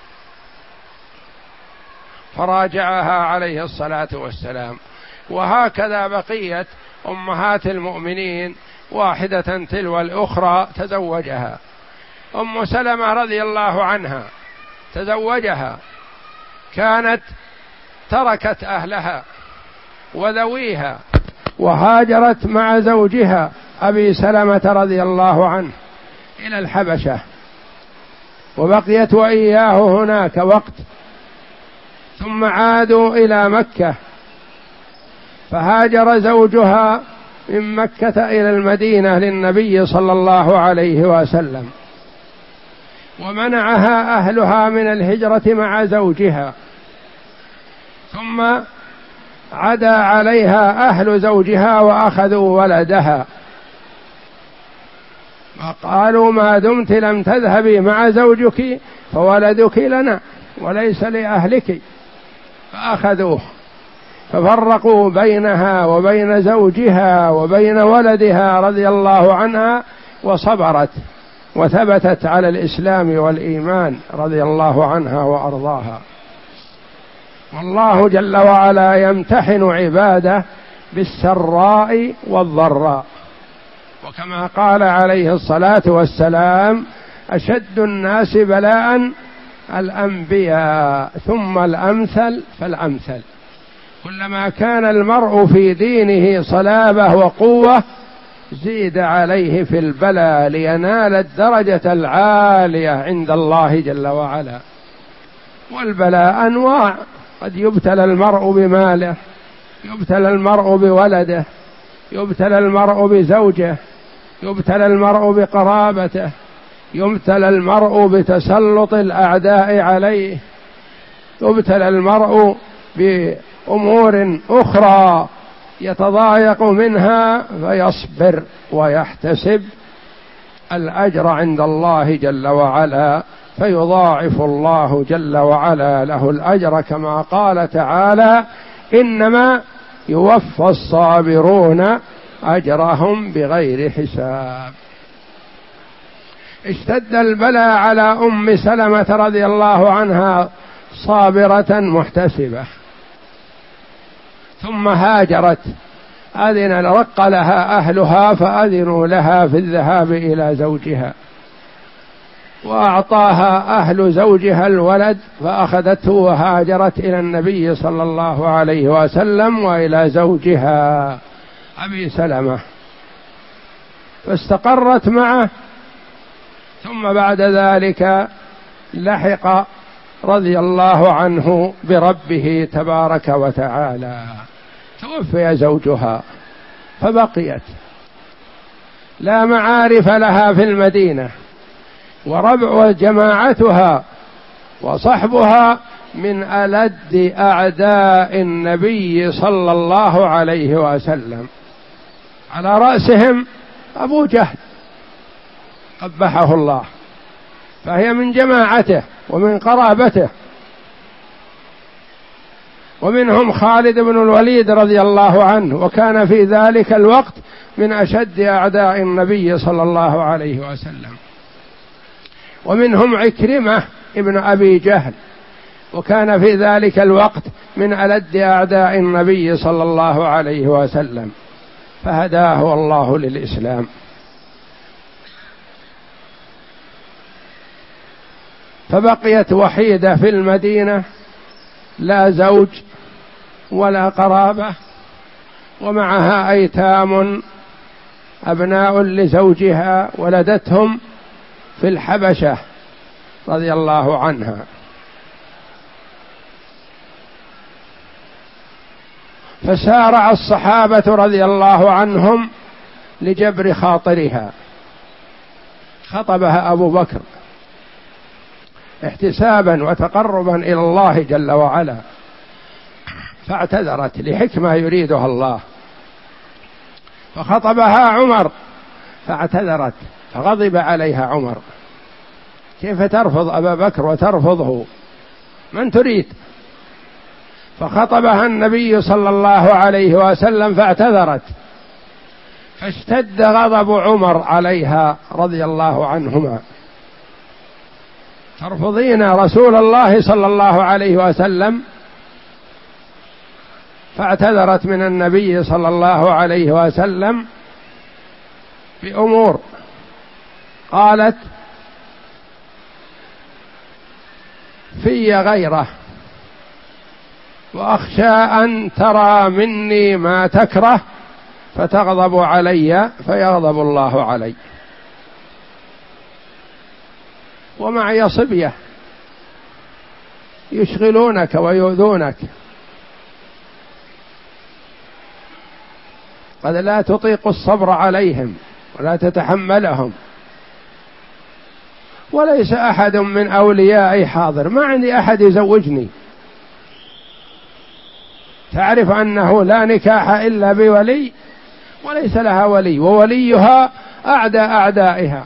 Speaker 1: فراجعها عليه الصلاة والسلام. وهكذا بقية أمهات المؤمنين واحدة تلو الأخرى تزوجها. أم سلمة رضي الله عنها تزوجها، كانت تركت أهلها وذويها وهاجرت مع زوجها أبي سلمة رضي الله عنه إلى الحبشة، وبقيت وإياه هناك وقت، ثم عادوا إلى مكة، فهاجر زوجها من مكة إلى المدينة للنبي صلى الله عليه وسلم، ومنعها أهلها من الهجرة مع زوجها، ثم عدا عليها أهل زوجها وأخذوا ولدها وقالوا ما دمت لم تذهبي مع زوجك فولدك لنا وليس لأهلك، فأخذوه، ففرقوا بينها وبين زوجها وبين ولدها رضي الله عنها، وصبرت وثبتت على الإسلام والإيمان رضي الله عنها وأرضاها. والله جل وعلا يمتحن عباده بالسراء والضراء، وكما قال عليه الصلاة والسلام أشد الناس بلاء الأنبياء ثم الأمثل فالأمثل. كلما كان المرء في دينه صلابة وقوة زيد عليه في البلاء لينال الدرجة العالية عند الله جل وعلا. والبلاء أنواع، قد يبتلى المرء بماله، يبتلى المرء بولده، يبتلى المرء بزوجه، يبتلى المرء بقرابته، يبتلى المرء بتسلط الأعداء عليه، يبتلى المرء بأمور أخرى يتضايق منها فيصبر ويحتسب الأجر عند الله جل وعلا، فيضاعف الله جل وعلا له الأجر، كما قال تعالى إنما يوفى الصابرون أجرهم بغير حساب. اشتد البلاء على أم سلمة رضي الله عنها صابرة محتسبة، ثم هاجرت، أذن رق لها أهلها فأذنوا لها في الذهاب إلى زوجها، وأعطاها أهل زوجها الولد فأخذته وهاجرت إلى النبي صلى الله عليه وسلم وإلى زوجها أبي سلمة، فاستقرت معه. ثم بعد ذلك لحق رضي الله عنه بربه تبارك وتعالى، توفي زوجها فبقيت لا معارف لها في المدينة، وربع جماعتها وصحبها من ألد أعداء النبي صلى الله عليه وسلم، على رأسهم أبو جهل قبحه الله، فهي من جماعته ومن قرابته. ومنهم خالد بن الوليد رضي الله عنه، وكان في ذلك الوقت من أشد أعداء النبي صلى الله عليه وسلم. ومنهم عكرمة ابن أبي جهل، وكان في ذلك الوقت من ألد أعداء النبي صلى الله عليه وسلم، فهداه الله للإسلام. فبقيت وحيدة في المدينة، لا زوج ولا قرابة، ومعها أيتام أبناء لزوجها ولدتهم في الحبشة رضي الله عنها. فسارع الصحابة رضي الله عنهم لجبر خاطرها، خطبها أبو بكر احتسابا وتقربا إلى الله جل وعلا، فاعتذرت لحكمة يريدها الله. فخطبها عمر فاعتذرت، فغضب عليها عمر، كيف ترفض أبا بكر وترفضه، من تريد؟ فخطبها النبي صلى الله عليه وسلم فاعتذرت، فاشتد غضب عمر عليها رضي الله عنهما، ترفضين رسول الله صلى الله عليه وسلم؟ فاعتذرت من النبي صلى الله عليه وسلم بأمور، قالت في غيره، وأخشى أن ترى مني ما تكره فتغضب علي فيغضب الله علي، ومعي صبية يشغلونك ويؤذونك، قد لا تطيق الصبر عليهم ولا تتحملهم، وليس أحد من أوليائي حاضر، ما عندي أحد يزوجني، تعرف أنه لا نكاح إلا بولي، وليس لها ولي، ووليها أعدى أعدائها.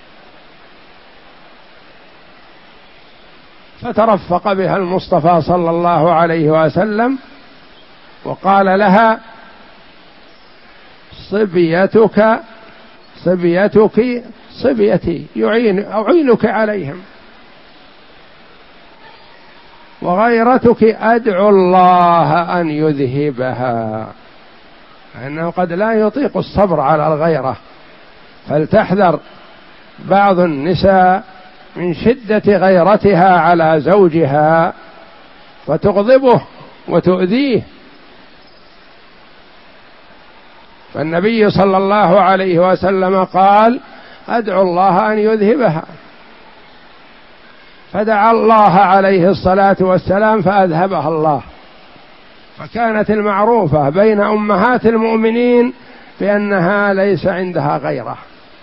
Speaker 1: فترفق بها المصطفى صلى الله عليه وسلم وقال لها صبيتك صبيتك صبيتي يعين أعينك عليهم، وغيرتك أدعو الله أن يذهبها، لأنه قد لا يطيق الصبر على الغيرة، فلتحذر بعض النساء من شدة غيرتها على زوجها فتغضبه وتؤذيه. فالنبي صلى الله عليه وسلم قال أدعو الله أن يذهبها، فدعا الله عليه الصلاة والسلام فأذهبها الله. فكانت المعروفة بين أمهات المؤمنين بأنها ليس عندها غيره،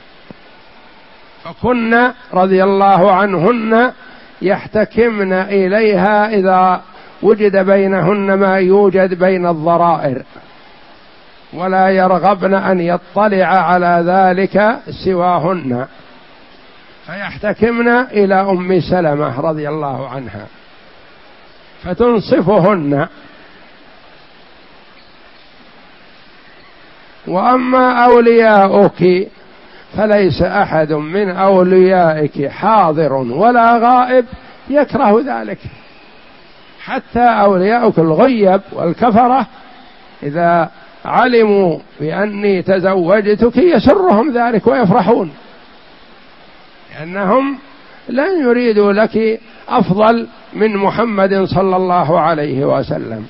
Speaker 1: فكن رضي الله عنهن يحتكمن إليها إذا وجد بينهن ما يوجد بين الضرائر، ولا يرغبن أن يطلع على ذلك سواهن، فيحتكمن إلى أم سلمة رضي الله عنها فتنصفهن. وأما أولياؤك فليس أحد من أوليائك حاضر ولا غائب يكره ذلك، حتى أولياؤك الغيب والكفرة إذا علموا بأني تزوجتك يسرهم ذلك ويفرحون، لأنهم لن يريدوا لك أفضل من محمد صلى الله عليه وسلم.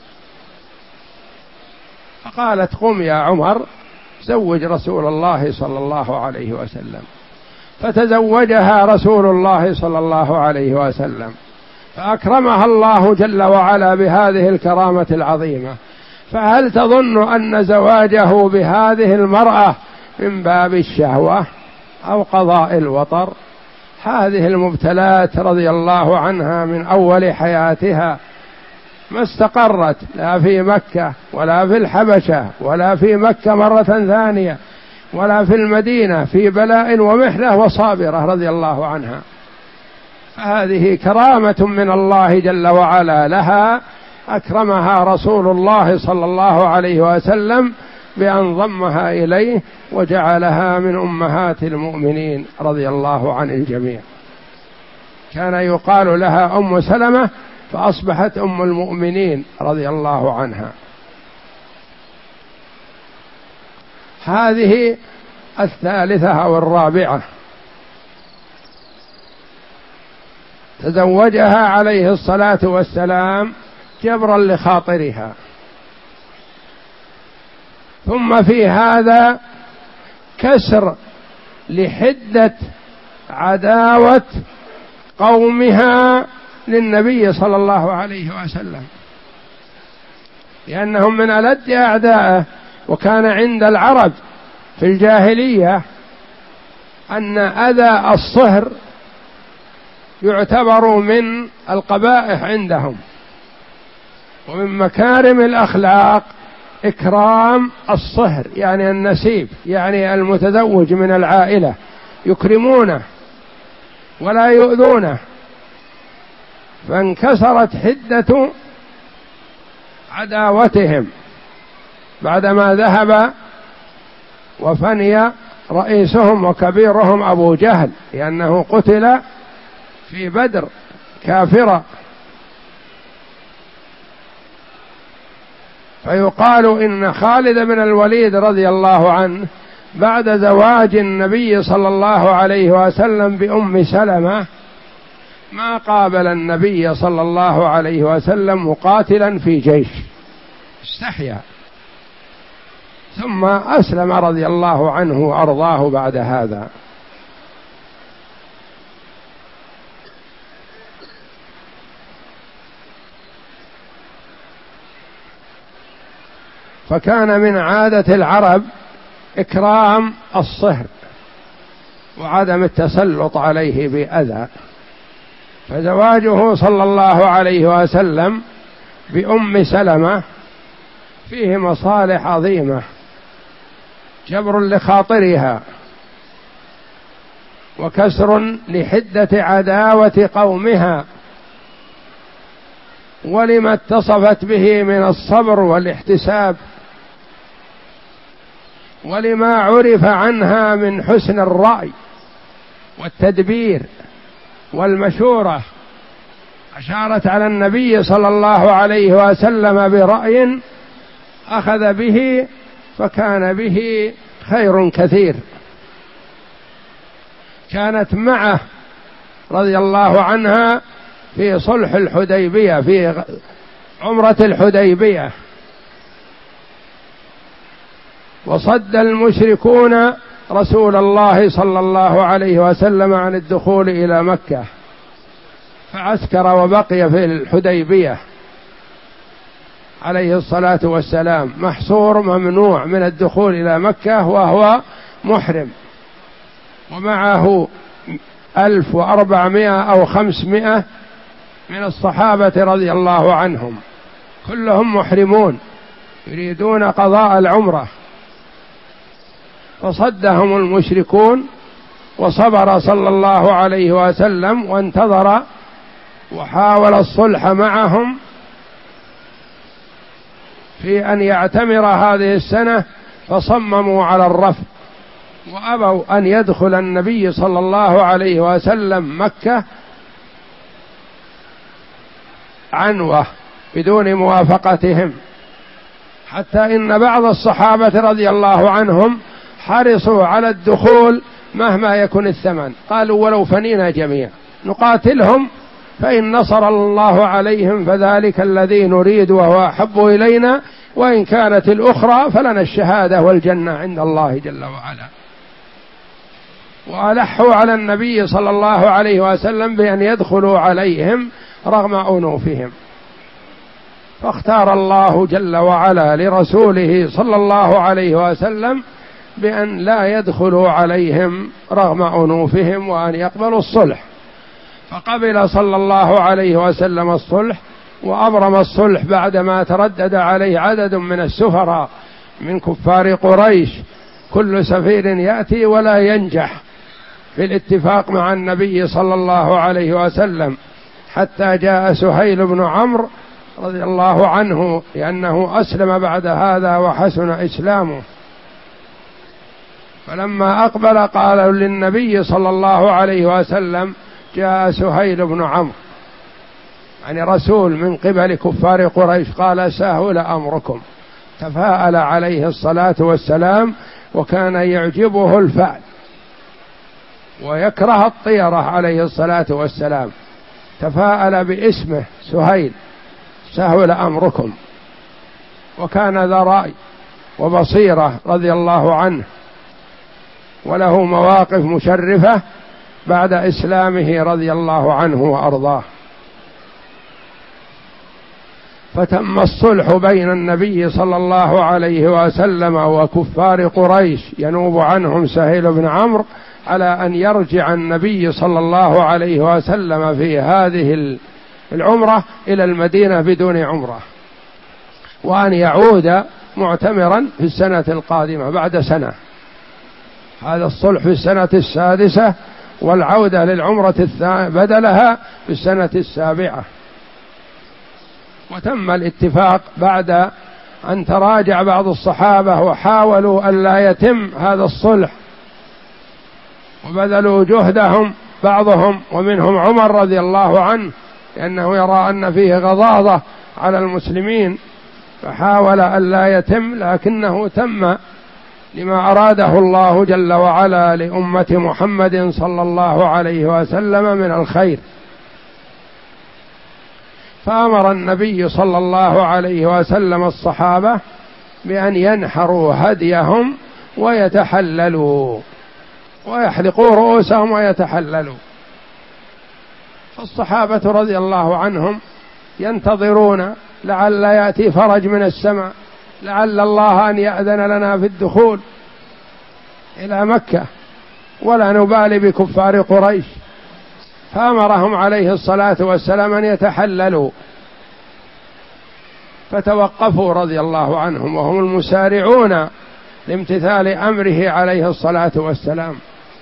Speaker 1: فقالت قم يا عمر زوج رسول الله صلى الله عليه وسلم، فتزوجها رسول الله صلى الله عليه وسلم، فأكرمها الله جل وعلا بهذه الكرامة العظيمة، فهل تظن أن زواجه بهذه المرأة من باب الشهوة أو قضاء الوطر؟ هذه المبتلات رضي الله عنها من أول حياتها ما استقرت لا في مكة ولا في الحبشة ولا في مكة مرة ثانية ولا في المدينة، في بلاء ومحنة وصابرة رضي الله عنها. فهذه كرامة من الله جل وعلا لها، أكرمها رسول الله صلى الله عليه وسلم بأن ضمها إليه وجعلها من أمهات المؤمنين رضي الله عن الجميع. كان يقال لها أم سلمة فأصبحت أم المؤمنين رضي الله عنها. هذه الثالثة أو الرابعة، تزوجها عليه الصلاة والسلام جبرا لخاطرها. ثم في هذا كسر لحدة عداوة قومها للنبي صلى الله عليه وسلم، لأنهم من ألد أعدائه. وكان عند العرب في الجاهلية أن أذى الصهر يعتبر من القبائح عندهم، ومن مكارم الأخلاق إكرام الصهر يعني النسيب، يعني المتزوج من العائلة، يكرمونه ولا يؤذونه. فانكسرت حدة عداوتهم بعدما ذهب وفني رئيسهم وكبيرهم أبو جهل، لأنه قتل في بدر كافرا. فيقال إن خالد بن الوليد رضي الله عنه بعد زواج النبي صلى الله عليه وسلم بأم سلمة ما قابل النبي صلى الله عليه وسلم مقاتلا في جيش، استحيا، ثم أسلم رضي الله عنه وأرضاه بعد هذا. فكان من عادة العرب إكرام الصهر وعدم التسلط عليه بأذى. فزواجه صلى الله عليه وسلم بأم سلمة فيه مصالح عظيمة، جبر لخاطرها وكسر لحدة عداوة قومها، ولما اتصفت به من الصبر والاحتساب، ولما عرف عنها من حسن الرأي والتدبير والمشورة. أشارت على النبي صلى الله عليه وسلم برأي أخذ به فكان به خير كثير. كانت معه رضي الله عنها في صلح الحديبية، في عمرة الحديبية، وصد المشركون رسول الله صلى الله عليه وسلم عن الدخول إلى مكة، فعسكر وبقي في الحديبية عليه الصلاة والسلام محصور ممنوع من الدخول إلى مكة وهو محرم، ومعه ألف وأربعمائة أو خمسمائة من الصحابة رضي الله عنهم كلهم محرمون يريدون قضاء العمرة. فصدهم المشركون وصبر صلى الله عليه وسلم وانتظر وحاول الصلح معهم في أن يعتمر هذه السنة، فصمموا على الرفض وأبوا أن يدخل النبي صلى الله عليه وسلم مكة عنوة بدون موافقتهم، حتى إن بعض الصحابة رضي الله عنهم حرصوا على الدخول مهما يكن الثمن، قالوا ولو فنينا جميعا نقاتلهم فإن نصر الله عليهم فذلك الذي نريد وهو أحب إلينا، وإن كانت الأخرى فلنا الشهادة والجنة عند الله جل وعلا. وألحوا على النبي صلى الله عليه وسلم بأن يدخلوا عليهم رغم أنوفهم، فاختار الله جل وعلا لرسوله صلى الله عليه وسلم بأن لا يدخلوا عليهم رغم أنوفهم وأن يقبلوا الصلح، فقبل صلى الله عليه وسلم الصلح وأبرم الصلح بعدما تردد عليه عدد من السفراء من كفار قريش، كل سفير يأتي ولا ينجح في الاتفاق مع النبي صلى الله عليه وسلم، حتى جاء سهيل بن عمرو رضي الله عنه لأنه أسلم بعد هذا وحسن إسلامه، فلما أقبل قالوا للنبي صلى الله عليه وسلم جاء سهيل بن عمرو يعني رسول من قبل كفار قريش، قال سهل أمركم. تفاءل عليه الصلاة والسلام وكان يعجبه الفعل ويكره الطيرة عليه الصلاة والسلام، تفاءل باسمه سهيل سهل أمركم، وكان ذا رأي وبصيرة رضي الله عنه، وله مواقف مشرفة بعد إسلامه رضي الله عنه وأرضاه. فتم الصلح بين النبي صلى الله عليه وسلم وكفار قريش ينوب عنهم سهيل بن عمرو على أن يرجع النبي صلى الله عليه وسلم في هذه العمرة إلى المدينة بدون عمرة، وأن يعود معتمرا في السنة القادمة بعد سنة. هذا الصلح في السنة السادسة، والعودة للعمرة بدلها في السنة السابعة. وتم الاتفاق بعد أن تراجع بعض الصحابة وحاولوا أن لا يتم هذا الصلح، وبذلوا جهدهم بعضهم ومنهم عمر رضي الله عنه لأنه يرى أن فيه غضاضة على المسلمين، فحاول أن لا يتم، لكنه تم لما أراده الله جل وعلا لأمة محمد صلى الله عليه وسلم من الخير. فأمر النبي صلى الله عليه وسلم الصحابة بأن ينحروا هديهم ويتحللوا ويحلقوا رؤوسهم ويتحللوا. فالصحابة رضي الله عنهم ينتظرون لعل يأتي فرج من السماء، لعل الله أن يأذن لنا في الدخول إلى مكة ولا نبالي بكفار قريش. فأمرهم عليه الصلاة والسلام أن يتحللوا، فتوقفوا رضي الله عنهم وهم المسارعون لامتثال أمره عليه الصلاة والسلام.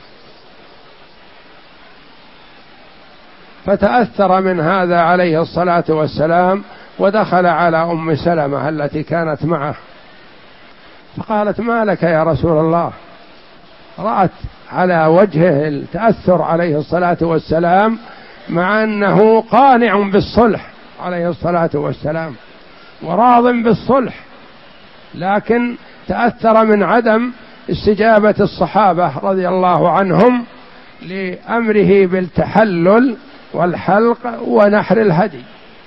Speaker 1: فتأثر من هذا عليه الصلاة والسلام ودخل على أم سلمة التي كانت معه، فقالت: ما لك يا رسول الله؟ رأت على وجهه التأثر عليه الصلاة والسلام، مع أنه قانع بالصلح عليه الصلاة والسلام وراض بالصلح، لكن تأثر من عدم استجابة الصحابة رضي الله عنهم لأمره بالتحلل والحلق ونحر الهدي.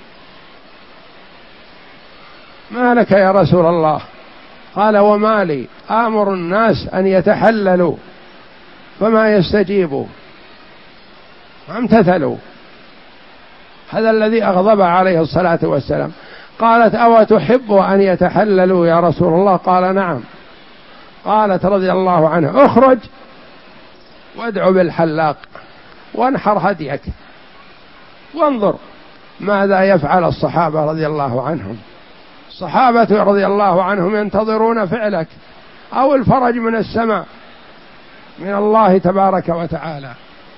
Speaker 1: ما لك يا رسول الله؟ قال: وما لي آمر الناس أن يتحللوا فما يستجيبوا، ما امتثلوا. هذا الذي أغضب عليه الصلاة والسلام. قالت: أو تحب أن يتحللوا يا رسول الله؟ قال: نعم. قالت رضي الله عنه: اخرج وادع بالحلاق وانحر هديك وانظر ماذا يفعل الصحابة رضي الله عنهم. الصحابة رضي الله عنهم ينتظرون فعلك أو الفرج من السماء من الله تبارك وتعالى.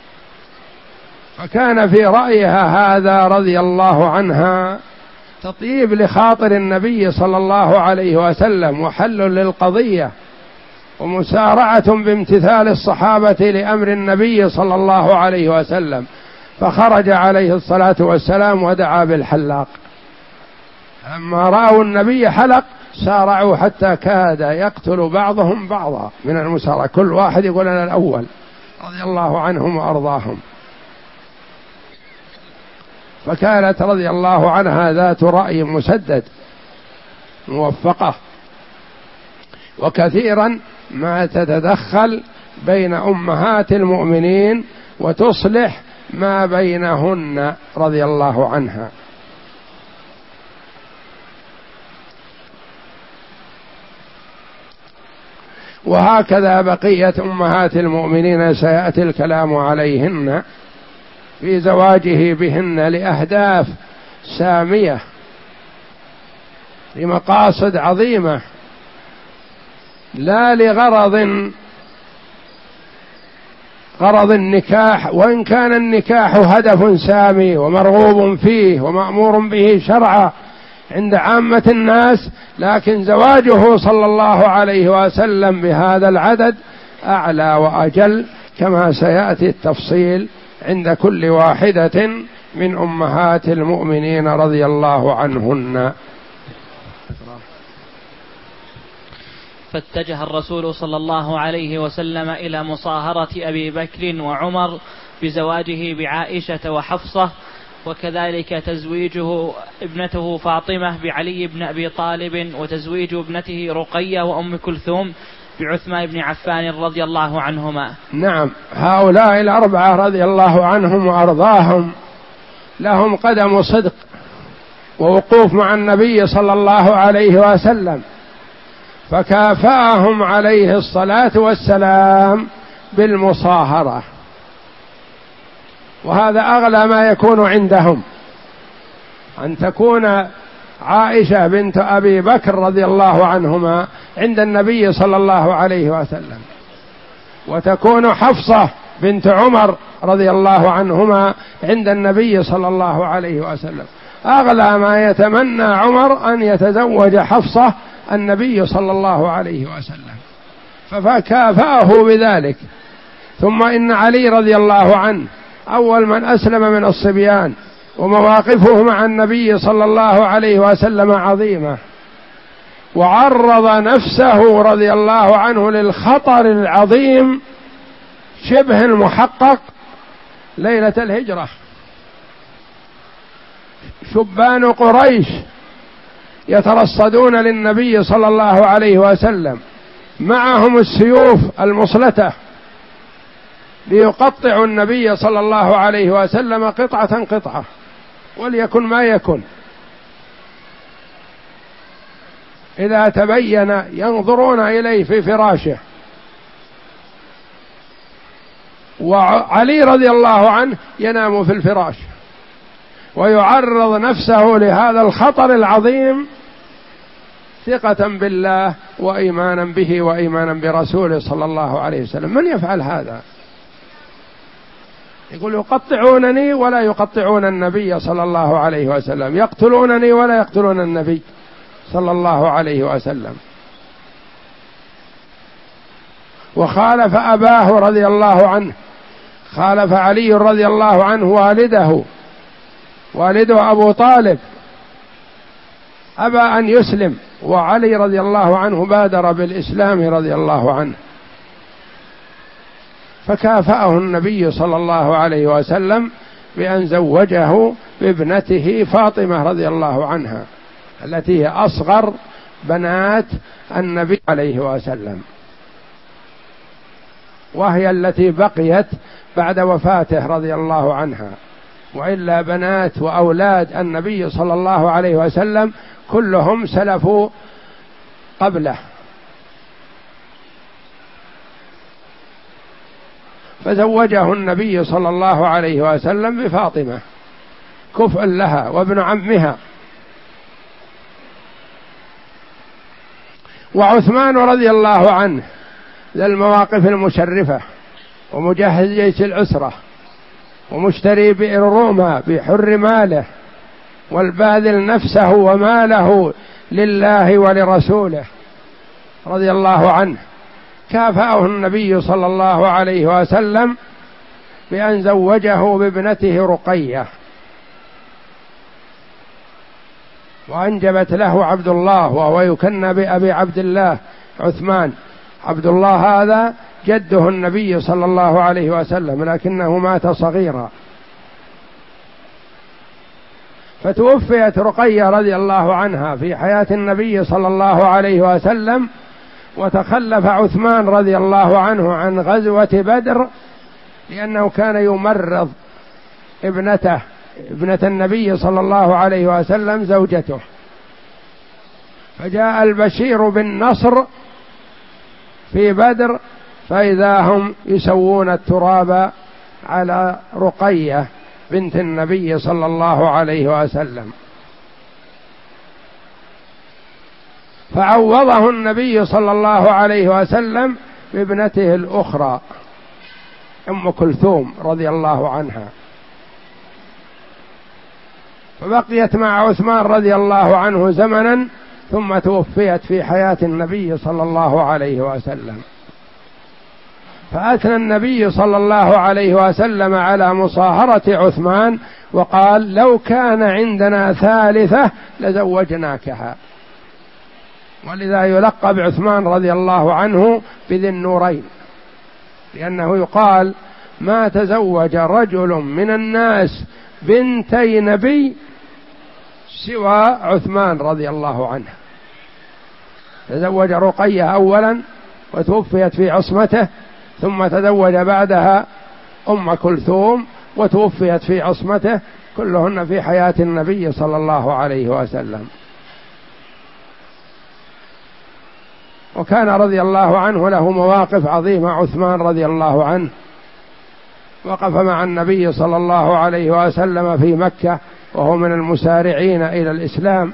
Speaker 1: فكان في رأيها هذا رضي الله عنها تطيب لخاطر النبي صلى الله عليه وسلم وحل للقضية ومسارعة بامتثال الصحابة لأمر النبي صلى الله عليه وسلم. فخرج عليه الصلاة والسلام ودعا بالحلاق. لما رأوا النبي حلق سارعوا حتى كاد يقتل بعضهم بعضا من المسارعة، كل واحد يقول أنا الأول رضي الله عنهم وأرضاهم. فكانت رضي الله عنها ذات رأي مسدد موفقة، وكثيرا ما تتدخل بين أمهات المؤمنين وتصلح ما بينهن رضي الله عنها. وهكذا بقية أمهات المؤمنين سيأتي الكلام عليهن في زواجه بهن لأهداف سامية، لمقاصد عظيمة، لا لغرض غرض النكاح، وإن كان النكاح هدف سامي ومرغوب فيه ومأمور به شرعا عند عامة الناس، لكن زواجه صلى الله عليه وسلم بهذا العدد أعلى وأجل، كما سيأتي التفصيل عند كل واحدة من أمهات المؤمنين رضي الله عنهن.
Speaker 3: فاتجه الرسول صلى الله عليه وسلم إلى مصاهرة أبي بكر وعمر بزواجه بعائشة وحفصة، وكذلك تزويجه ابنته فاطمة بعلي بن أبي طالب، وتزويج ابنته رقية وأم كلثوم بعثمان بن عفان رضي الله عنهما.
Speaker 1: نعم، هؤلاء الأربعة رضي الله عنهم وأرضاهم لهم قدم صدق ووقوف مع النبي صلى الله عليه وسلم، فكافأهم عليه الصلاة والسلام بالمصاهرة، وهذا أغلى ما يكون عندهم، أن تكون عائشة بنت أبي بكر رضي الله عنهما عند النبي صلى الله عليه وسلم، وتكون حفصة بنت عمر رضي الله عنهما عند النبي صلى الله عليه وسلم. أغلى ما يتمنى عمر أن يتزوج حفصة النبي صلى الله عليه وسلم، فكافأه بذلك. ثم إن علي رضي الله عنه أول من أسلم من الصبيان، ومواقفه مع النبي صلى الله عليه وسلم عظيمة، وعرض نفسه رضي الله عنه للخطر العظيم شبه المحقق ليلة الهجرة. شبان قريش يترصدون للنبي صلى الله عليه وسلم، معهم السيوف المصلته ليقطعوا النبي صلى الله عليه وسلم قطعة قطعة، وليكن ما يكن، إذا تبين ينظرون إليه في فراشه. وعلي رضي الله عنه ينام في الفراش ويعرض نفسه لهذا الخطر العظيم ثقة بالله وإيمانا به وإيمانا برسوله صلى الله عليه وسلم. من يفعل هذا؟ يقول يقطعونني ولا يقطعون النبي صلى الله عليه وسلم، يقتلونني ولا يقتلون النبي صلى الله عليه وسلم. وخالف أباه رضي الله عنه، خالف علي رضي الله عنه والده، والده أبو طالب أبى أن يسلم، وعلي رضي الله عنه بادر بالإسلام رضي الله عنه، فكافأه النبي صلى الله عليه وسلم بأن زوجه بابنته فاطمة رضي الله عنها، التي هي أصغر بنات النبي عليه وسلم، وهي التي بقيت بعد وفاته رضي الله عنها، وإلا بنات وأولاد النبي صلى الله عليه وسلم كلهم سلفوا قبله. فزوجه النبي صلى الله عليه وسلم بفاطمة كفء لها وابن عمها. وعثمان رضي الله عنه ذا المواقف المشرفة، ومجهز جيش العسرة، ومشتري بئر روما بحر ماله، والباذل نفسه وماله لله ولرسوله رضي الله عنه، كافأه النبي صلى الله عليه وسلم بأن زوجه بابنته رقية، وأنجبت له عبد الله، وهو يكنى بأبي عبد الله عثمان. عبد الله هذا جده النبي صلى الله عليه وسلم، لكنه مات صغيرا. فتوفيت رقية رضي الله عنها في حياة النبي صلى الله عليه وسلم، وتخلف عثمان رضي الله عنه عن غزوة بدر، لأنه كان يمرض ابنته ابنة النبي صلى الله عليه وسلم زوجته. فجاء البشير بالنصر في بدر فإذا هم يسوون التراب على رقية بنت النبي صلى الله عليه وسلم، فعوضه النبي صلى الله عليه وسلم بابنته الأخرى أم كلثوم رضي الله عنها، فبقيت مع عثمان رضي الله عنه زمنا ثم توفيت في حياة النبي صلى الله عليه وسلم. فأثنى النبي صلى الله عليه وسلم على مصاهرة عثمان وقال: لو كان عندنا ثالثة لزوجناكها. ولذا يلقب عثمان رضي الله عنه بذي النورين، لأنه يقال: ما تزوج رجل من الناس بنتي نبي سوى عثمان رضي الله عنه. تزوج رقية أولا وتوفيت في عصمته، ثم تزوج بعدها أم كلثوم وتوفيت في عصمته، كلهن في حياة النبي صلى الله عليه وسلم. وكان رضي الله عنه له مواقف عظيمة. عثمان رضي الله عنه وقف مع النبي صلى الله عليه وسلم في مكة وهو من المسارعين إلى الإسلام،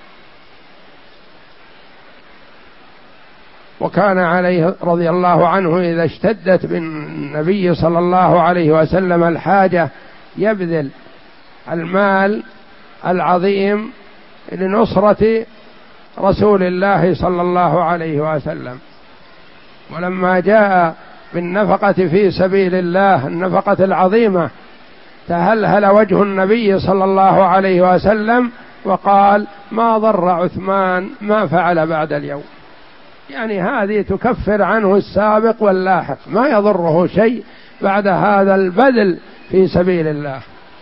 Speaker 1: وكان عليه رضي الله عنه إذا اشتدت بالنبي صلى الله عليه وسلم الحاجة يبذل المال العظيم لنصرة رسول الله صلى الله عليه وسلم. ولما جاء بالنفقة في سبيل الله النفقة العظيمة تهلهل وجه النبي صلى الله عليه وسلم وقال: ما ضر عثمان ما فعل بعد اليوم. يعني هذه تكفر عنه السابق واللاحق، ما يضره شيء بعد هذا البذل في سبيل الله.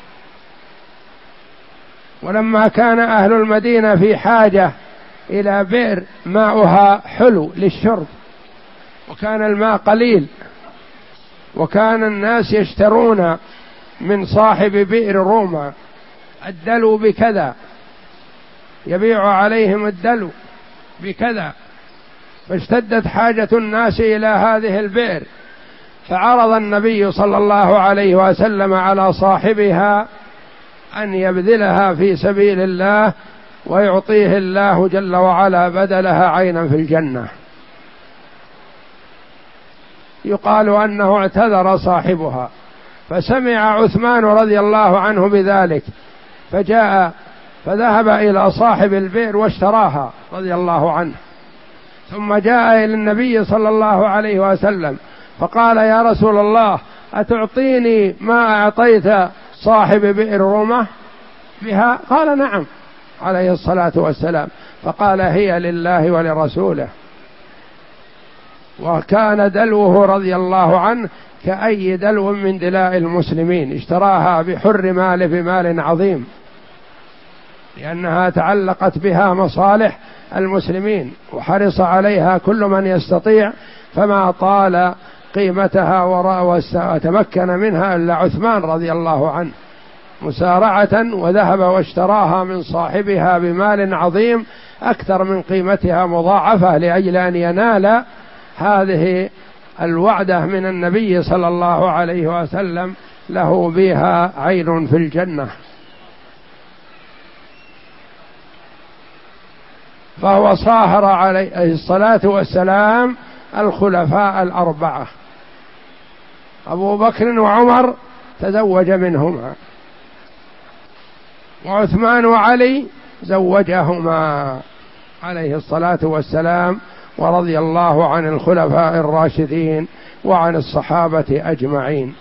Speaker 1: ولما كان أهل المدينة في حاجة إلى بئر ماؤها حلو للشرب، وكان الماء قليل، وكان الناس يشترون من صاحب بئر روما الدلو بكذا، يبيع عليهم الدلو بكذا، فاشتدت حاجة الناس إلى هذه البئر، فعرض النبي صلى الله عليه وسلم على صاحبها أن يبذلها في سبيل الله ويعطيه الله جل وعلا بدلها عينا في الجنة. يقال أنه اعتذر صاحبها، فسمع عثمان رضي الله عنه بذلك فجاء فذهب إلى صاحب البئر واشتراها رضي الله عنه، ثم جاء إلى النبي صلى الله عليه وسلم فقال: يا رسول الله، أتعطيني ما أعطيت صاحب بئر رومة بها؟ قال: نعم عليه الصلاة والسلام. فقال: هي لله ولرسوله. وكان دلوه رضي الله عنه كأي دلو من دلاء المسلمين، اشتراها بحر مال بمال عظيم، لأنها تعلقت بها مصالح المسلمين، وحرص عليها كل من يستطيع، فما طال قيمتها وتمكن منها إلا عثمان رضي الله عنه مسارعة، وذهب واشتراها من صاحبها بمال عظيم أكثر من قيمتها مضاعفة، لأجل أن ينال هذه الوعدة من النبي صلى الله عليه وسلم له بها عين في الجنة. فهو صاهر عليه الصلاة والسلام الخلفاء الأربعة، أبو بكر وعمر تزوج منهما، وعثمان وعلي زوجهما عليه الصلاة والسلام، ورضي الله عن الخلفاء الراشدين وعن الصحابة أجمعين.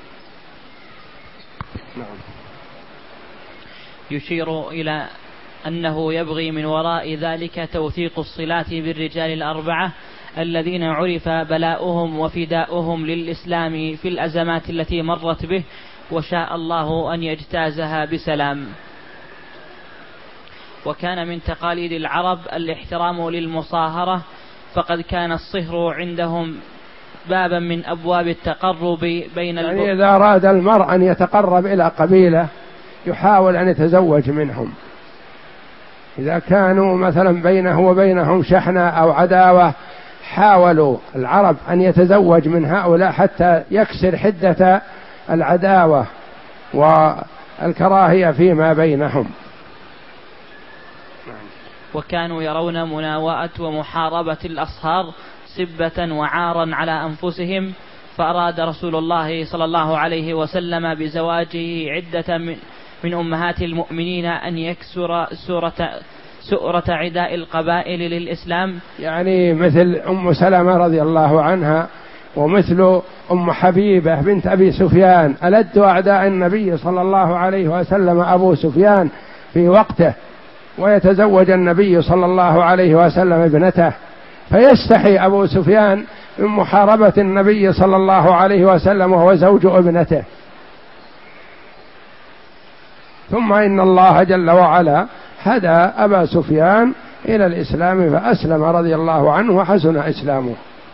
Speaker 3: يشير إلى أنه يبغي من وراء ذلك توثيق الصلات بالرجال الأربعة الذين عرف بلاؤهم وفداؤهم للإسلام في الأزمات التي مرت به، وشاء الله أن يجتازها بسلام. وكان من تقاليد العرب الاحترام للمصاهرة، فقد كان الصهر عندهم بابا من أبواب التقرب بين الب...
Speaker 1: يعني إذا أراد المرء أن يتقرب إلى قبيلة يحاول أن يتزوج منهم، إذا كانوا مثلا بينه وبينهم شحنة أو عداوة حاولوا العرب أن يتزوج من هؤلاء حتى يكسر حدة العداوة والكراهية فيما بينهم.
Speaker 3: وكانوا يرون مناوئة ومحاربة الأصهار سبة وعارا على أنفسهم، فأراد رسول الله صلى الله عليه وسلم بزواجه عدة من, من أمهات المؤمنين أن يكسر سورة سؤرة عداء القبائل للإسلام،
Speaker 1: يعني مثل أم سلمة رضي الله عنها، ومثل أم حبيبة بنت أبي سفيان، ألد أعداء النبي صلى الله عليه وسلم أبو سفيان في وقته، ويتزوج النبي صلى الله عليه وسلم ابنته، فيستحي أبو سفيان من محاربة النبي صلى الله عليه وسلم وهو زوج ابنته. ثم إن الله جل وعلا هدى أبا سفيان إلى الإسلام فأسلم رضي الله عنه وحسن إسلامه.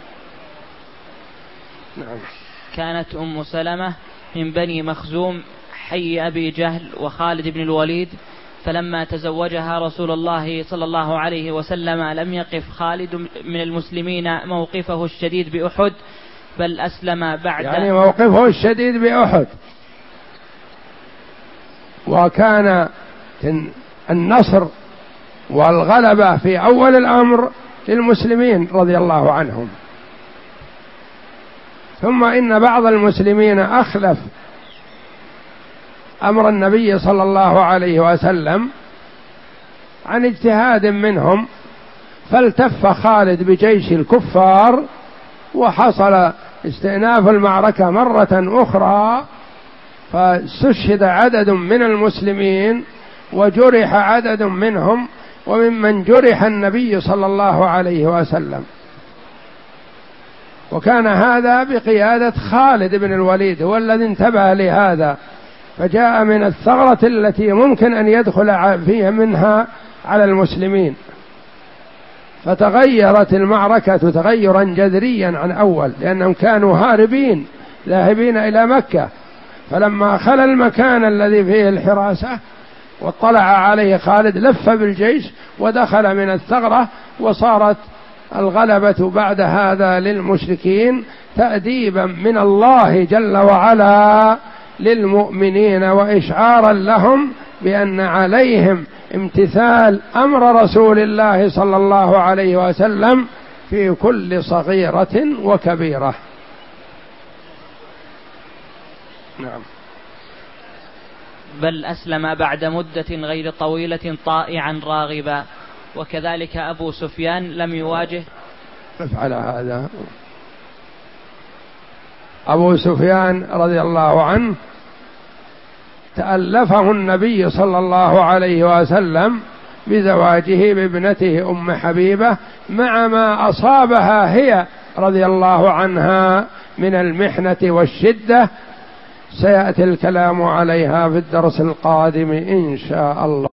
Speaker 3: نعم. كانت أم سلمة من بني مخزوم حي أبي جهل وخالد بن الوليد، فلما تزوجها رسول الله صلى الله عليه وسلم لم يقف خالد من المسلمين موقفه الشديد بأحد، بل أسلم بعد
Speaker 1: يعني موقفه الشديد بأحد، وكان النصر والغلبة في أول الأمر للمسلمين رضي الله عنهم، ثم إن بعض المسلمين أخلف أمر النبي صلى الله عليه وسلم عن اجتهاد منهم، فالتف خالد بجيش الكفار، وحصل استئناف المعركة مرة أخرى، فاستشهد عدد من المسلمين وجرح عدد منهم، وممن جرح النبي صلى الله عليه وسلم. وكان هذا بقيادة خالد بن الوليد، هو الذي انتبه لهذا، فجاء من الثغرة التي ممكن أن يدخل فيها منها على المسلمين، فتغيرت المعركة تغيرا جذريا عن أول، لأنهم كانوا هاربين ذاهبين إلى مكة، فلما خلى المكان الذي فيه الحراسة واطلع عليه خالد لف بالجيش ودخل من الثغرة، وصارت الغلبة بعد هذا للمشركين تأديبا من الله جل وعلا للمؤمنين، وإشعارا لهم بأن عليهم امتثال أمر رسول الله صلى الله عليه وسلم في كل صغيرة وكبيرة.
Speaker 3: نعم. بل أسلم بعد مدة غير طويلة طائعا راغبا، وكذلك أبو سفيان لم يواجه.
Speaker 1: فعل هذا أبو سفيان رضي الله عنه تألفه النبي صلى الله عليه وسلم بزواجه بابنته أم حبيبة، مع ما أصابها هي رضي الله عنها من المحنة والشدة، سيأتي الكلام عليها في الدرس القادم إن شاء الله.